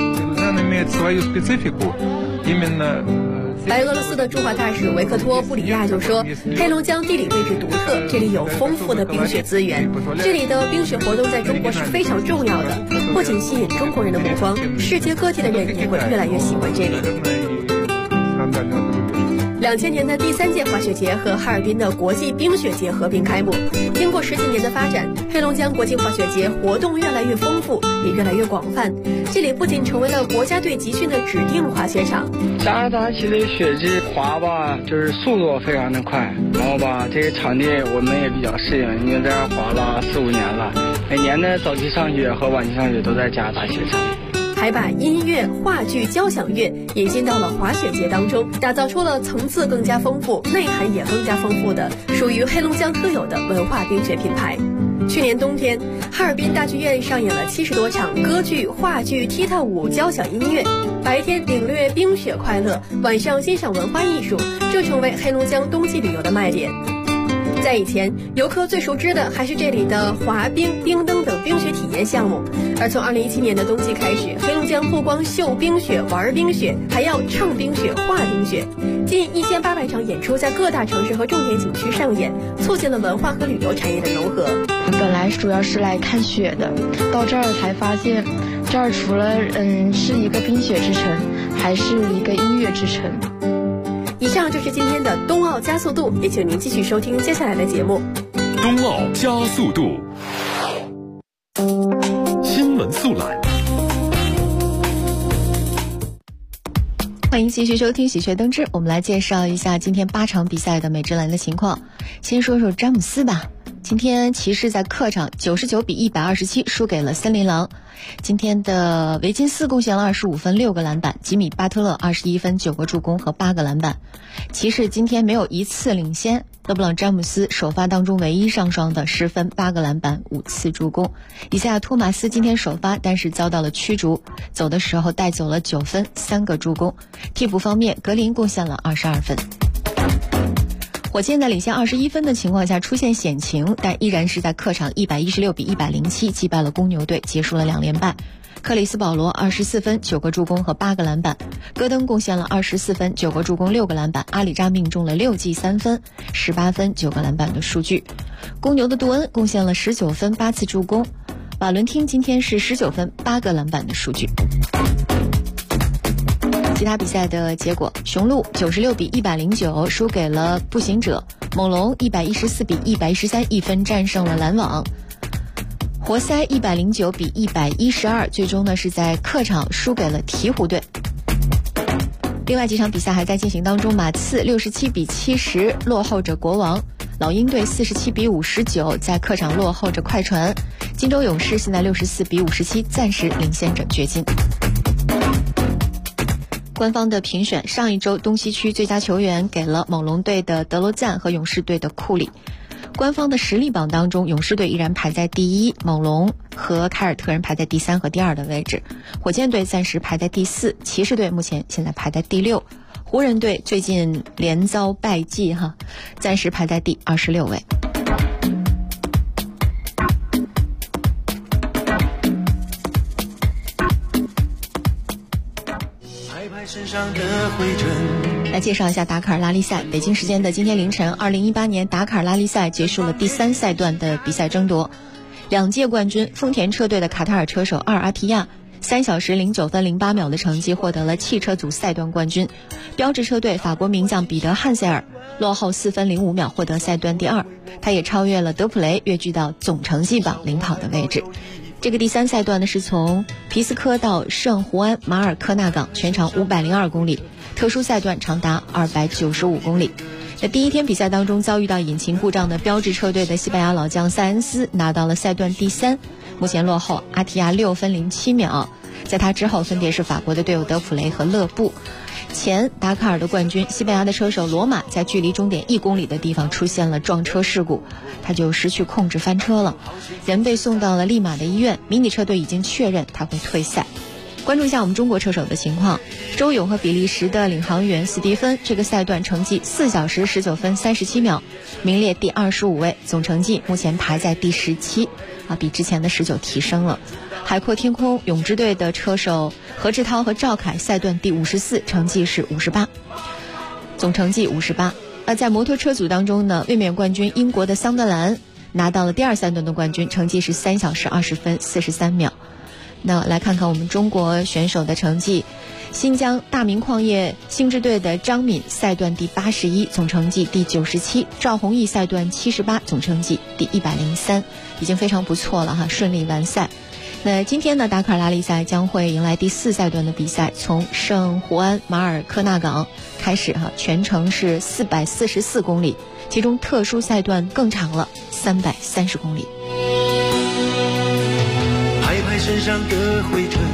S14: 白俄罗斯的驻华大使维克托·布里亚就说，黑龙江地理位置独特，这里有丰富的冰雪资源，这里的冰雪活动在中国是非常重要的，不仅吸引中国人的目光，世界各地的人也会越来越喜欢这里。2000年的第3届滑雪节和哈尔滨的国际冰雪节合并开幕。经过10几年的发展，黑龙江国际滑雪节活动越来越丰富，也越来越广泛。这里不仅成为了国家队集训的指定滑雪场，
S16: 加拿大其实雪季滑吧，就是速度非常的快，然后吧，这个场地我们也比较适应，因为在这滑了4、5年了，每年的早期上雪和晚期上雪都在加拿大雪场。
S14: 还把音乐、话剧、交响乐引进到了滑雪节当中，打造出了层次更加丰富、内涵也更加丰富的属于黑龙江特有的文化冰雪品牌。去年冬天，哈尔滨大剧院上演了70多场歌剧、话剧、踢踏舞、交响音乐，白天领略冰雪快乐，晚上欣赏文化艺术，这成为黑龙江冬季旅游的卖点。在以前，游客最熟知的还是这里的滑冰、冰灯等冰雪体验项目。而从2017年的冬季开始，黑龙江不光秀冰雪、玩冰雪，还要唱冰雪、画冰雪。近1800场演出在各大城市和重点景区上演，促进了文化和旅游产业的融合。
S17: 本来主要是来看雪的，到这儿才发现，这儿除了是一个冰雪之城，还是一个音乐之城。
S14: 以上就是今天的冬奥加速度，也请您继续收听接下来的节目。
S5: 冬奥加速度，新闻速览。
S6: 欢迎继续收听喜鹊登枝，我们来介绍一下今天8场比赛的美职篮的情况。先说说詹姆斯吧。今天骑士在客场99比127输给了森林狼。今天的维金斯贡献了25分6个篮板，吉米巴特勒21分9个助攻和8个篮板。骑士今天没有一次领先，勒布朗詹姆斯首发当中唯一上双的10分8个篮板5次助攻。以赛亚托马斯今天首发，但是遭到了驱逐，走的时候带走了9分3个助攻。替补方面，格林贡献了22分。火箭在领先21分的情况下出现险情，但依然是在客场116比107击败了公牛队，结束了2连败。克里斯保罗24分9个助攻和8个篮板，戈登贡献了24分9个助攻6个篮板，阿里扎命中了6记3分18分9个篮板的数据。公牛的杜恩贡献了19分8次助攻，瓦伦汀今天是19分8个篮板的数据。其他比赛的结果，雄鹿96比109输给了步行者，猛龙114比113一分战胜了篮网，活塞109比112最终呢是在客场输给了鹈鹕队。另外几场比赛还在进行当中，马刺67比70落后着国王，老鹰队47比59在客场落后着快船，金州勇士现在64比57暂时领先着掘金。官方的评选，上一周东西区最佳球员给了猛龙队的德罗赞和勇士队的库里。 官方的实力榜当中，勇士队依然排在第1，猛龙和凯尔特人排在第3和第2的位置，火箭队暂时排在第4，骑士队目前现在排在第6，湖人队最近连遭败绩暂时排在第26位。来介绍一下达喀尔拉力赛。北京时间的今天凌晨，2018年达喀尔拉力赛结束了第3赛段的比赛争夺。2届冠军丰田车队的卡塔尔车手阿尔阿提亚3小时09分08秒的成绩获得了汽车组赛段冠军。标致车队法国名将彼得汉塞尔落后4分05秒获得赛段第2，他也超越了德普雷，跃居到总成绩榜领跑的位置。这个第3赛段呢，是从皮斯科到圣胡安马尔科纳港，全长502公里，特殊赛段长达295公里。在第一天比赛当中遭遇到引擎故障的标致车队的西班牙老将塞恩斯拿到了赛段第3，目前落后阿提亚6分07秒，在他之后分别是法国的队友德普雷和勒布。前达喀尔的冠军西班牙的车手罗马在距离终点1公里的地方出现了撞车事故，他就失去控制翻车了，人被送到了利马的医院，迷你车队已经确认他会退赛。关注一下我们中国车手的情况，周勇和比利时的领航员斯蒂芬这个赛段成绩4小时19分37秒，名列第25位，总成绩目前排在第17，比之前的19提升了。海阔天空泳之队的车手何志涛和赵凯赛段第54，成绩是58，总成绩58。在摩托车组当中呢，卫冕冠军英国的桑德兰拿到了第2赛段的冠军，成绩是3小时20分43秒。那来看看我们中国选手的成绩，新疆大明矿业兴之队的张敏赛段第81，总成绩第97，赵宏毅赛段78，总成绩第103，已经非常不错了顺利完赛。那今天呢，达喀尔拉力赛将会迎来第4赛段的比赛，从圣胡安马尔科纳港开始全程是444公里，其中特殊赛段更长了330公里。
S4: 拍拍身上的灰尘。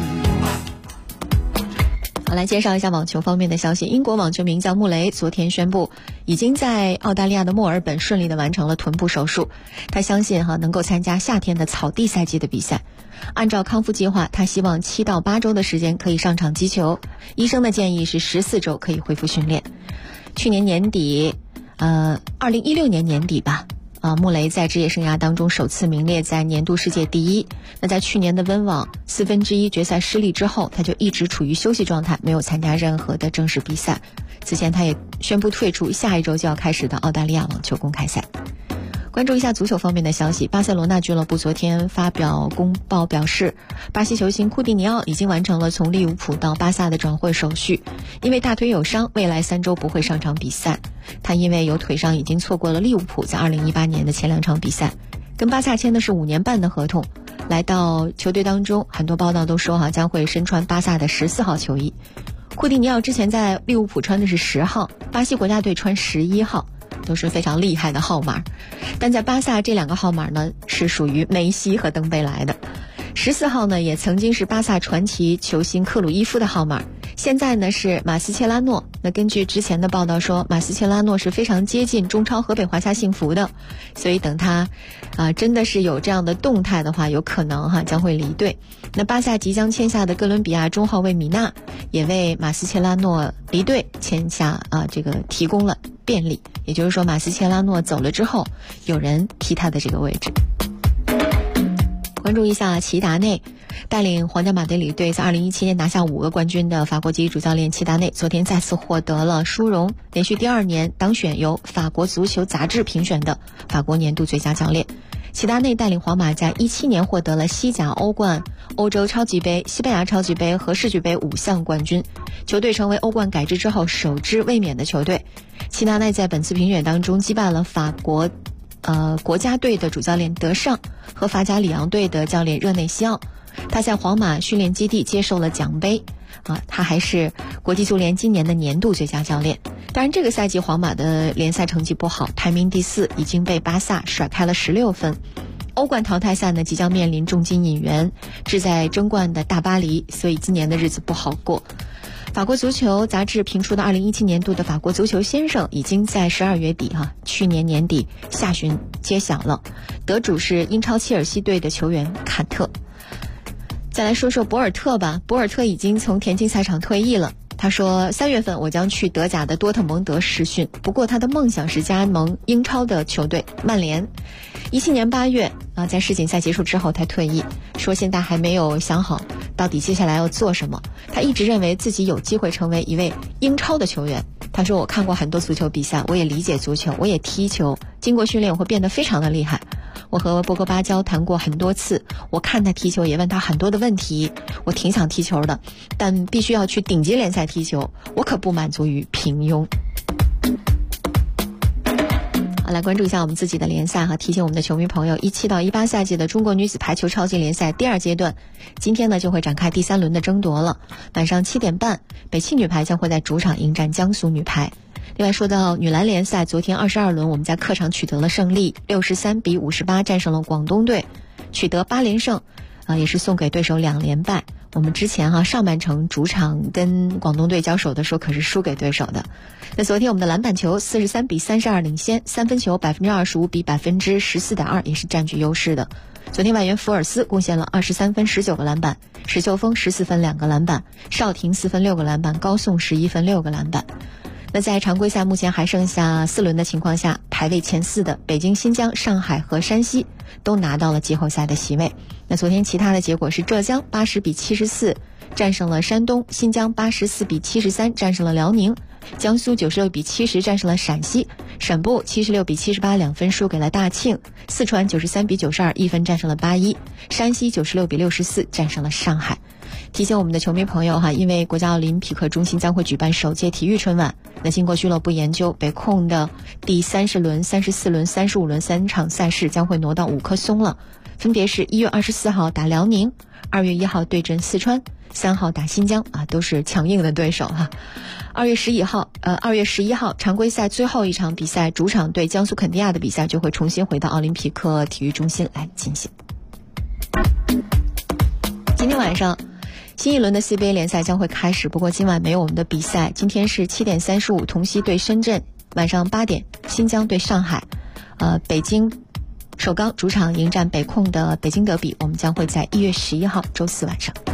S6: 好，来介绍一下网球方面的消息。英国网球名将穆雷昨天宣布，已经在澳大利亚的墨尔本顺利的完成了臀部手术，他相信能够参加夏天的草地赛季的比赛。按照康复计划，他希望7到8周的时间可以上场击球，医生的建议是14周可以恢复训练。去年年底2016年年底吧，穆雷在职业生涯当中首次名列在年度世界第1。那在去年的温网1/4决赛失利之后，他就一直处于休息状态，没有参加任何的正式比赛。此前他也宣布退出下一周就要开始的澳大利亚网球公开赛。关注一下足球方面的消息，巴塞罗那俱乐部昨天发表公报表示，巴西球星库蒂尼奥已经完成了从利物浦到巴萨的转会手续，因为大腿有伤，未来3周不会上场比赛。他因为有腿伤，已经错过了利物浦在2018年的前2场比赛。跟巴萨签的是5年半的合同，来到球队当中，很多报道都说将会身穿巴萨的14号球衣。库蒂尼奥之前在利物浦穿的是10号，巴西国家队穿11号，都是非常厉害的号码。但在巴萨这2个号码呢，是属于梅西和登贝莱的。14号呢，也曾经是巴萨传奇球星克鲁伊夫的号码，现在呢是马斯切拉诺。那根据之前的报道说，马斯切拉诺是非常接近中超河北华夏幸福的，所以等他真的是有这样的动态的话，有可能将会离队。那巴萨即将签下的哥伦比亚中后卫米纳也为马斯切拉诺离队签下这个提供了便利，也就是说马斯切拉诺走了之后，有人替他的这个位置。关注一下齐达内，带领皇家马德里队在2017年拿下5个冠军的法国籍主教练齐达内，昨天再次获得了殊荣，连续第2年当选由法国足球杂志评选的法国年度最佳教练。齐达内带领皇马在17年获得了西甲、欧冠、欧洲超级杯、西班牙超级杯和世俱杯5项冠军，球队成为欧冠改制之后首支卫冕的球队。齐达内在本次评选当中击败了法国国家队的主教练德尚和法甲里昂队的教练热内西奥。他在皇马训练基地接受了奖杯他还是国际足联今年的年度最佳教练。当然这个赛季皇马的联赛成绩不好，排名第4，已经被巴萨甩开了16分。欧冠淘汰赛呢即将面临重金引援，志在争冠的大巴黎，所以今年的日子不好过。 法国足球杂志评出的2017年度的法国足球先生已经在12月底去年年底下旬揭晓了，得主是英超切尔西队的球员坎特。再来说说博尔特吧，博尔特已经从田径赛场退役了。他说3月份我将去德甲的多特蒙德试训，不过他的梦想是加盟英超的球队曼联。17年8月在世锦赛结束之后他退役，说现在还没有想好到底接下来要做什么。他一直认为自己有机会成为一位英超的球员。他说我看过很多足球比赛，我也理解足球，我也踢球，经过训练我会变得非常的厉害。我和博格巴交谈过很多次，我看他踢球也问他很多的问题，我挺想踢球的，但必须要去顶级联赛踢球，我可不满足于平庸。好，来关注一下我们自己的联赛提醒我们的球迷朋友，17到18赛季的中国女子排球超级联赛第2阶段，今天呢就会展开第3轮的争夺了。晚上7点半，北汽女排将会在主场迎战江苏女排。另外说到女篮联赛，昨天22轮我们在客场取得了胜利，63比58战胜了广东队，取得8连胜，也是送给对手2连败。我们之前上半程主场跟广东队交手的时候可是输给对手的。那昨天我们的篮板球43比32领先，三分球25%比14.2%，也是占据优势的。昨天外援福尔斯贡献了23分19个篮板，史秀峰14分2个篮板，邵婷4分6个篮板，高颂11分6个篮板。那在常规赛目前还剩下4轮的情况下，排位前4的北京、新疆、上海和山西都拿到了季后赛的席位。那昨天其他的结果是浙江80比74战胜了山东，新疆84比73战胜了辽宁，江苏96比70战胜了陕西，陕部76比782分输给了大庆，四川93比92 1分战胜了81，山西96比64战胜了上海。提醒我们的球迷朋友因为国家奥林匹克中心将会举办首届体育春晚，那经过俱乐部研究，北控的第30轮、34轮、35轮3场赛事将会挪到5棵松了，分别是1月24号打辽宁，2月1号对阵四川，3号打新疆都是强硬的对手2月11号常规赛最后一场比赛，主场对江苏肯尼亚的比赛就会重新回到奥林匹克体育中心来进行。今天晚上新一轮的 CBA 联赛将会开始，不过今晚没有我们的比赛。今天是7点35同曦对深圳，晚上8点新疆对上海，北京首钢主场迎战北控的北京德比，我们将会在1月11号周4晚上。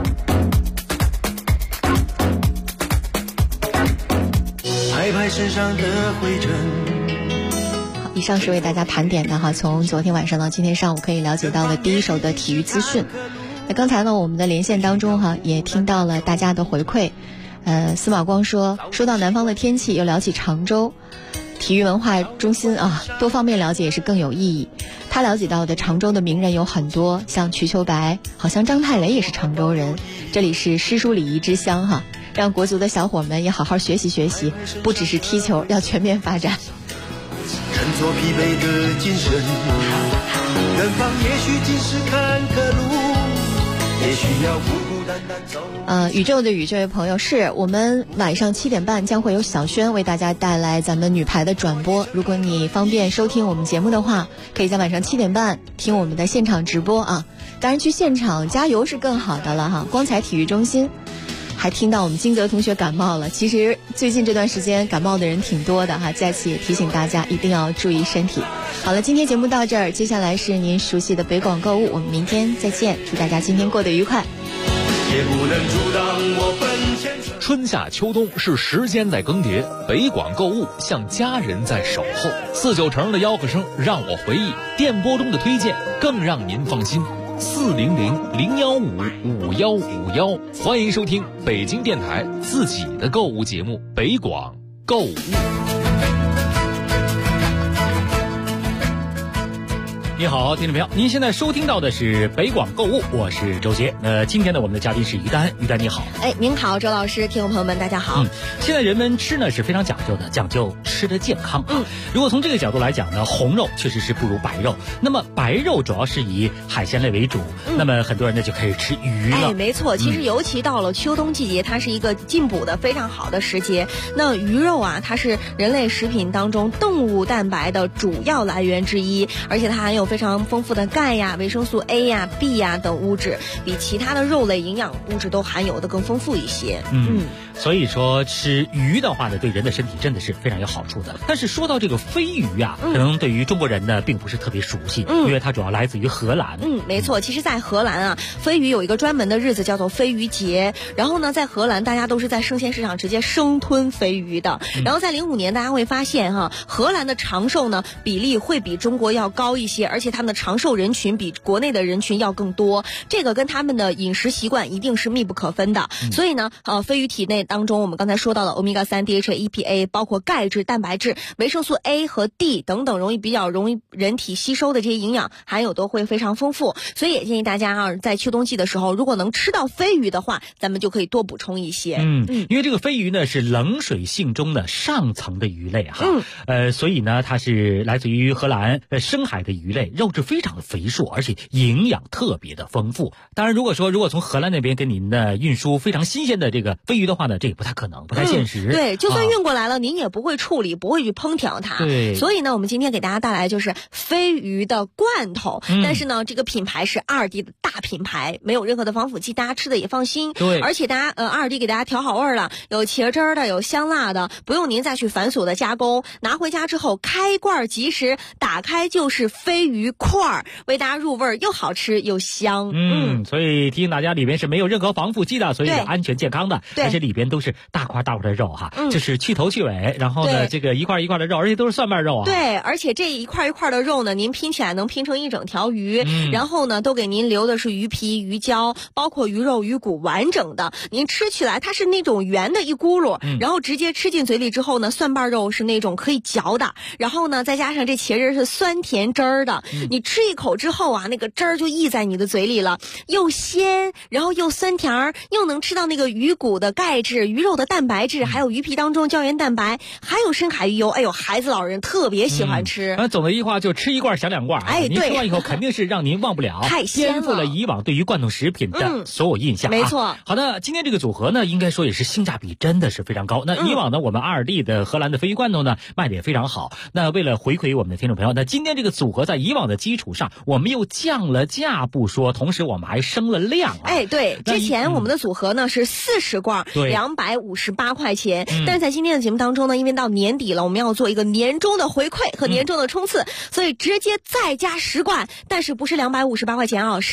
S4: 拍拍身上的灰尘。
S6: 好，以上是为大家盘点的从昨天晚上到今天上午可以了解到的第一手的体育资讯。那刚才呢，我们的连线当中也听到了大家的回馈。司马光说到南方的天气，又聊起常州体育文化中心多方面了解也是更有意义。他了解到的常州的名人有很多，像瞿秋白，好像张太雷也是常州人。这里是诗书礼仪之乡让国足的小伙们也好好学习学习，不只是踢球，要全面发展。
S4: 振作疲惫的精神，远方也许尽是坎坷路，也许要孤孤单单走。
S6: 宇宙的宇这位朋友，是我们晚上7点半将会有小轩为大家带来咱们女排的转播。如果你方便收听我们节目的话，可以在晚上7点半听我们的现场直播当然去现场加油是更好的了光彩体育中心还听到我们金泽同学感冒了，其实最近这段时间感冒的人挺多的在此也提醒大家一定要注意身体。好了，今天节目到这儿，接下来是您熟悉的北广购物，我们明天再见，祝大家今天过得愉快。
S4: 也不能阻挡我奔前程。
S12: 春夏秋冬是时间在更迭，北广购物像家人在守候。49成的吆喝声让我回忆，电波中的推荐更让您放心。400-015-5151，欢迎收听北京电台自己的购物节目北广购物。
S18: 你好，听众朋友，您现在收听到的是北广购物，我是周杰。今天呢，我们的嘉宾是于丹，于丹你好。
S19: 您好，周老师，听众朋友们，大家好。
S18: 现在人们吃呢是非常讲究的，讲究吃的健康。如果从这个角度来讲呢，红肉确实是不如白肉。那么白肉主要是以海鲜类为主，那么很多人呢就开始吃鱼了。
S19: 没错，其实尤其到了秋冬季节，它是一个进补的非常好的时节。那鱼肉它是人类食品当中动物蛋白的主要来源之一，而且它含有非常丰富的钙呀、维生素 A 呀、B 呀等物质，比其他的肉类营养物质都含有的更丰富一些。
S18: 所以说吃鱼的话呢，对人的身体真的是非常有好处的。但是说到这个飞鱼啊，可能对于中国人呢并不是特别熟悉，因为它主要来自于荷兰。
S19: 没错，其实在荷兰啊，飞鱼有一个专门的日子叫做飞鱼节。然后呢，在荷兰大家都是在生鲜市场直接生吞飞鱼的。然后在05年大家会发现哈，荷兰的长寿呢比例会比中国要高一些，而且他们的长寿人群比国内的人群要更多。这个跟他们的饮食习惯一定是密不可分的。所以呢，飞鱼体内当中我们刚才说到了欧米伽3、DHA、EPA， 包括钙质、蛋白质、维生素 A 和 D 等等比较容易人体吸收的这些营养含有都会非常丰富。所以也建议大家啊，在秋冬季的时候，如果能吃到飞鱼的话，咱们就可以多补充一些。
S18: 因为这个飞鱼呢是冷水性中的上层的鱼类哈，所以呢它是来自于荷兰深海的鱼类，肉质非常的肥硕，而且营养特别的丰富。当然如果从荷兰那边跟您的运输非常新鲜的这个飞鱼的话呢，这也不太可能，不太现实。
S19: 对，就算运过来了，您也不会处理，不会去烹调它。
S18: 对，
S19: 所以呢，我们今天给大家带来就是飞鱼的罐头，但是呢，这个品牌是2D的大品牌，没有任何的防腐剂，大家吃的也放心。
S18: 对，
S19: 而且大家2D给大家调好味了，有茄汁的，有香辣的，不用您再去繁琐的加工。拿回家之后开罐即食，打开就是飞鱼块，为大家入味又好吃又香。
S18: 所以提醒大家，里面是没有任何防腐剂的，所以是安全健康的，而且里边都是大块的肉哈，就是去头去尾，然后呢这个一块一块的肉，而且都是蒜瓣肉啊。
S19: 对，而且这一块一块的肉呢，您拼起来能拼成一整条鱼，然后呢都给您留的是鱼皮、鱼胶，包括鱼肉、鱼骨完整的。您吃起来它是那种圆的一咕噜，然后直接吃进嘴里之后呢，蒜瓣肉是那种可以嚼的，然后呢再加上这茄汁是酸甜汁儿的，你吃一口之后啊，那个汁儿就溢在你的嘴里了，又鲜，然后又酸甜，又能吃到那个鱼骨的钙质、鱼肉的蛋白质，还有鱼皮当中胶原蛋白，还有深海鱼油。哎呦，孩子老人特别喜欢吃。
S18: 总的一句话就吃一罐想2罐。您吃完以后肯定是让您忘不了，
S19: 太鲜了，
S18: 颠覆了以往对于罐头食品的所有印象。
S19: 没错。
S18: 好的，今天这个组合呢，应该说也是性价比真的是非常高。那以往呢，我们2D的荷兰的飞鱼罐头呢卖的也非常好。那为了回馈我们的听众朋友，那今天这个组合在以往的基础上，我们又降了价不说，同时我们还升了量。
S19: 对，之前我们的组合呢是40罐，258块钱。但是在今天的节目当中呢，因为到年底了，我们要做一个年终的回馈和年终的冲刺，所以直接再加10罐，但是不是258块钱啊，是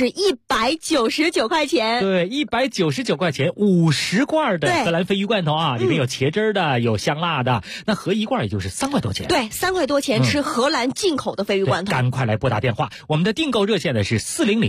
S19: 199块钱。
S18: 对，199块钱50罐的荷兰飞鱼罐头啊，里面有茄汁的，有香辣的，那合一罐也就是3块多钱。
S19: 对，3块多钱吃荷兰进口的飞鱼罐头。
S18: 赶快来拨打电话，我们的订购热线呢是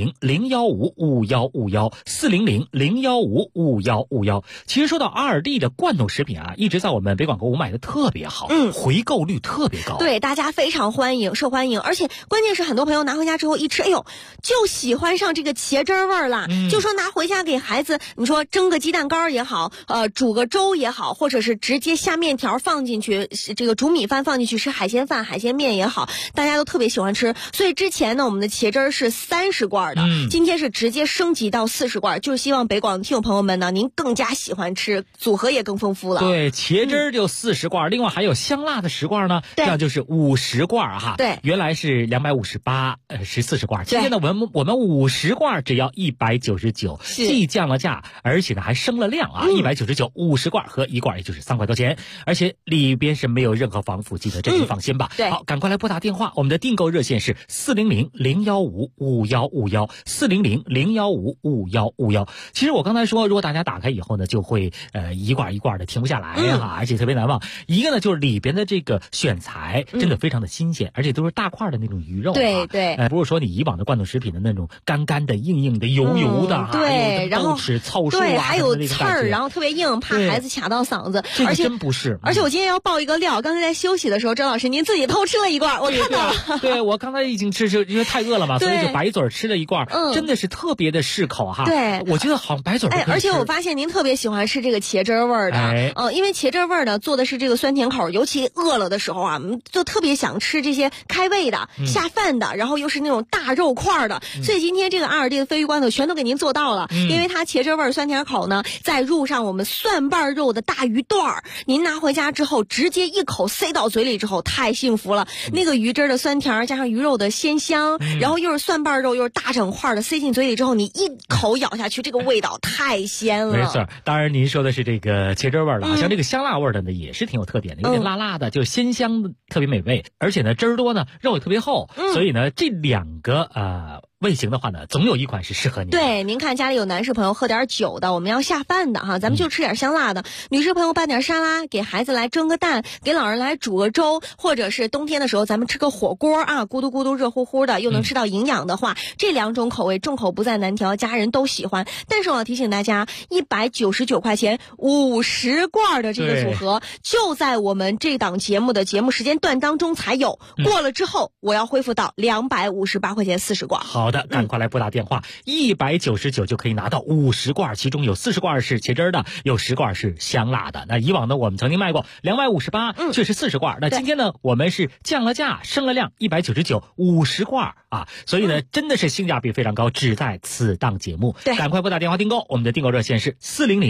S18: 400-015-5151，400-015-5151。其实说到2D的罐头食品啊，一直在我们北广购物卖的特别好，回购率特别高。
S19: 对，大家非常受欢迎，而且关键是很多朋友拿回家之后一吃，哎呦，就喜欢上这个茄汁味了。就说拿回家给孩子，你说蒸个鸡蛋糕也好，煮个粥也好，或者是直接下面条放进去，这个煮米饭放进去吃海鲜饭、海鲜面也好，大家都特别喜欢吃。所以之前呢，我们的茄汁是30罐的，今天是直接升级到40罐，就是希望北广的听众朋友们呢，您更加喜欢吃，组合也更丰富了。
S18: 对，茄汁就40罐，另外还有香辣的10罐呢，这样就是50罐哈。
S19: 对，
S18: 原来是258，是40罐，今天呢我们50罐只要199，既降了价，而且呢还升了量啊，199，50罐和1罐也就是3块多钱，而且里边是没有任何防腐剂的，这你放心吧。
S19: 对，
S18: 好，赶快来拨打电话，我们的订购热线是400-015-5151，400-015-5151。其实我刚才说，如果大家打开以后呢，就会一罐一罐的停不下来哈，而且特别难忘。一个呢就是里边的这个选材真的非常的新鲜，而且都是大块的那种鱼肉。
S19: 对，
S18: 不是说你以往的罐头食品的那种干干的、硬硬的、油油的，
S19: 对，然后
S18: 豆豉、糙树
S19: 对，还有刺儿，然后特别硬，怕孩子卡到嗓子。
S18: 而且真不是。
S19: 而且我今天要爆一个料，刚才在休息的时候，周老师您自己偷吃了一罐，我看到了。
S18: 对，我刚才已经吃，因为太饿了嘛，所以就白嘴吃了一罐，真的是特别的适口哈。
S19: 对，
S18: 我觉得好像白嘴。
S19: 而且我发现您特别喜欢吃这个茄汁味的，因为茄汁味呢做的是这个酸甜口，尤其饿了的时候啊，就特别想吃这些开胃的、下饭的，然后又是那种大肉块的，所以今天这个2D的飞鱼罐头全都给您做到了，因为它茄汁味、酸甜口呢，再入上我们蒜瓣肉的大鱼段，您拿回家之后直接一口塞到嘴里之后，太幸福了。那个鱼汁的酸甜加上鱼肉的鲜香，然后又是蒜瓣肉又是大整块的，塞进嘴里之后，你一口咬下去，这个味道太鲜了。
S18: 没错，当然您说的的是这个茄汁味儿了，像这个香辣味儿的呢，也是挺有特点的，有点辣辣的，就鲜香的，特别美味。而且呢，汁儿多呢，肉也特别厚，所以呢，这两个味型的话呢，总有一款是适合你的。
S19: 对，您看家里有男士朋友喝点酒的，我们要下饭的哈，咱们就吃点香辣的。女士朋友拌点沙拉，给孩子来蒸个蛋，给老人来煮个粥，或者是冬天的时候咱们吃个火锅啊，咕嘟咕嘟热乎乎的，又能吃到营养的话，这两种口味众口不在难调，家人都喜欢。但是我要提醒大家，199块钱50罐的这个组合，就在我们这档节目的节目时间段当中才有，过了之后我要恢复到258块钱40罐。
S18: 好的，赶快来拨打电话，199就可以拿到50罐，其中有40罐是茄汁的，有10罐是香辣的。那以往呢，我们曾经卖过258，却是40罐。那今天呢，我们是降了价，升了量，199 50罐啊，所以呢，真的是性价比非常高，只在此档节目。
S19: 对，
S18: 赶快拨打电话订购，我们的订购热线是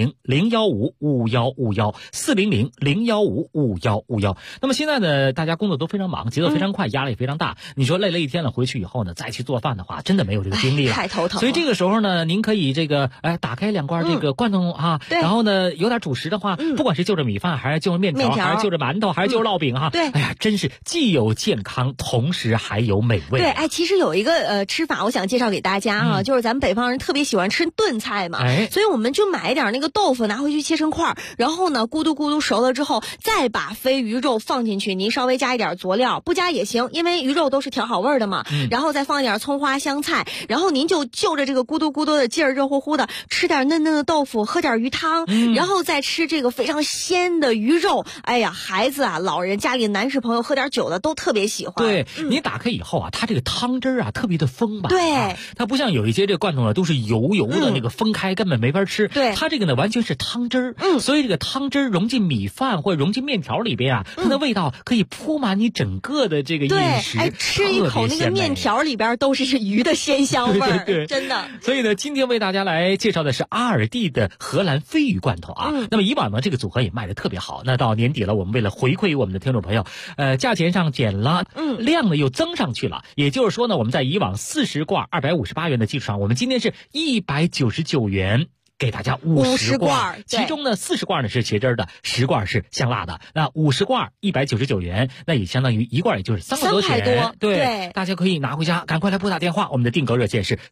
S18: 400-015-5151，400-015-5151。那么现在呢，大家工作都非常忙，节奏非常快，压力非常大。你说累了一天了，回去以后呢，再去做饭的话，真的没有这个精力了，
S19: 太头疼了。
S18: 所以这个时候呢，您可以这个打开2罐这个罐头啊，然后呢有点主食的话，不管是就着米饭，还是就着面条，还是就着馒头，还是就着烙饼哈，
S19: 对，
S18: 哎呀，真是既有健康，同时还有美味。
S19: 对，哎，其实有一个吃法，我想介绍给大家哈，就是咱们北方人特别喜欢吃炖菜嘛，所以我们就买一点那个豆腐，拿回去切成块，然后呢咕嘟咕嘟熟了之后，再把飞鱼肉放进去，您稍微加一点佐料，不加也行，因为鱼肉都是调好味的嘛，然后再放一点葱花香菜，然后您就着这个咕嘟咕嘟的劲儿，热乎乎的，吃点嫩嫩的豆腐，喝点鱼汤，然后再吃这个非常鲜的鱼肉。哎呀，孩子啊，老人，家里男士朋友喝点酒的都特别喜欢。
S18: 对，你打开以后啊，它这个汤汁啊特别的丰满。
S19: 对，
S18: 它不像有一些这个罐头呢都是油的，那个分开根本没法吃。
S19: 对，
S18: 它这个呢完全是汤汁儿。所以这个汤汁融进米饭或者融进面条里边啊，它的味道可以铺满你整个的这个饮食。
S19: 哎，吃一口那个面条里边都是鱼的鲜香味儿，
S18: 对，
S19: 真的。
S18: 所以呢，今天为大家来介绍的是阿尔蒂的荷兰飞鱼罐头啊。那么以往呢，这个组合也卖的特别好。那到年底了，我们为了回馈我们的听众朋友，价钱上减了，量呢又增上去了。也就是说呢，我们在以往40罐258元的基础上，我们今天是199元。给大家50罐，其中呢40罐呢是茄汁的，10罐是香辣的。那50罐199元，那也相当于1罐也就是3块多钱。对，大家可以拿回家，赶快来拨打电话，我们的订购热线是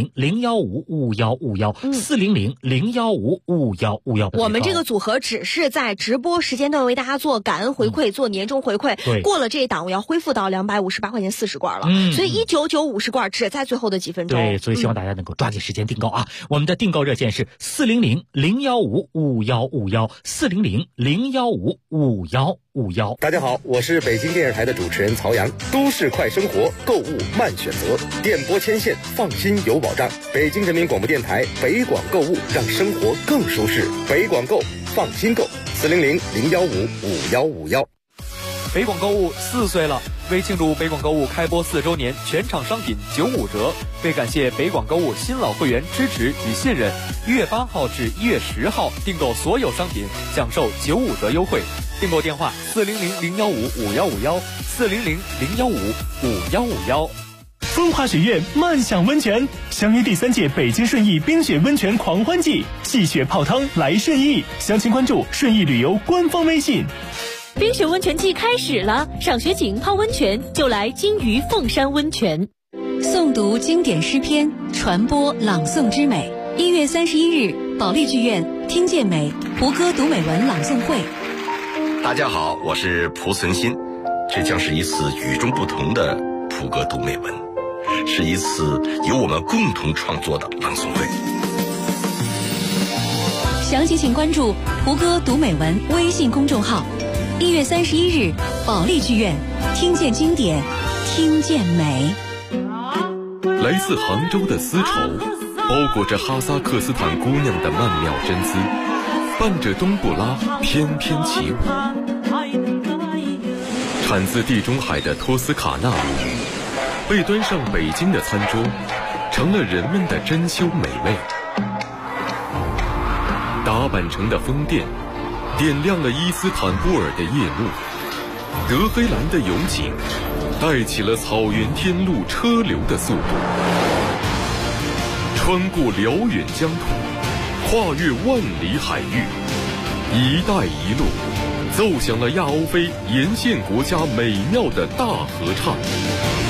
S18: 400-015-5151，400-015-5151。
S19: 我们这个组合只是在直播时间段为大家做感恩回馈，做年终回馈。过了这一档，我要恢复到258块钱40罐了。所以199 50罐只在最后的几分钟。
S18: 对，所以希望大家能够抓紧时间订购啊。我们的订购热线是400-015-5151，400-015-5151。
S20: 大家好，我是北京电视台的主持人曹阳。都市快生活，购物慢选择，电波牵线，放心有保障。北京人民广播电台北广购物，让生活更舒适。北广购，放心购，400-015-5151。
S21: 北广购物4岁了，为庆祝北广购物开播4周年，全场商品95折。为感谢北广购物新老会员支持与信任，1月8号至1月10号订购所有商品享受95折优惠。订购电话400-015-5151，400-015-5151。
S1: 风华雪苑漫享温泉，相约第3届北京顺义冰雪温泉狂欢季，戏雪泡汤来顺义。详情关注顺义旅游官方微信。
S22: 冰雪温泉季开始了，赏雪景泡温泉就来金鱼凤山温泉。
S2: 诵读经典诗篇，传播朗诵之美。1月31日，保利剧院听见美胡歌读美文朗诵会。
S3: 大家好，我是蒲存昕，这将是一次与众不同的胡歌读美文，是一次由我们共同创作的朗诵会。
S2: 详情请关注胡歌读美文微信公众号。1月31日，保利剧院，听见经典，听见美。
S5: 来自杭州的丝绸，包裹着哈萨克斯坦姑娘的曼妙真姿，伴着冬不拉翩翩起舞。产自地中海的托斯卡纳米，被端上北京的餐桌，成了人们的珍馐美味。打扮成的宫殿，点亮了伊斯坦布尔的夜幕，德黑兰的油井带起了草原天路车流的速度，穿过辽远疆土，跨越万里海域， 一带一路，奏响了亚欧非沿线国家美妙的大合唱。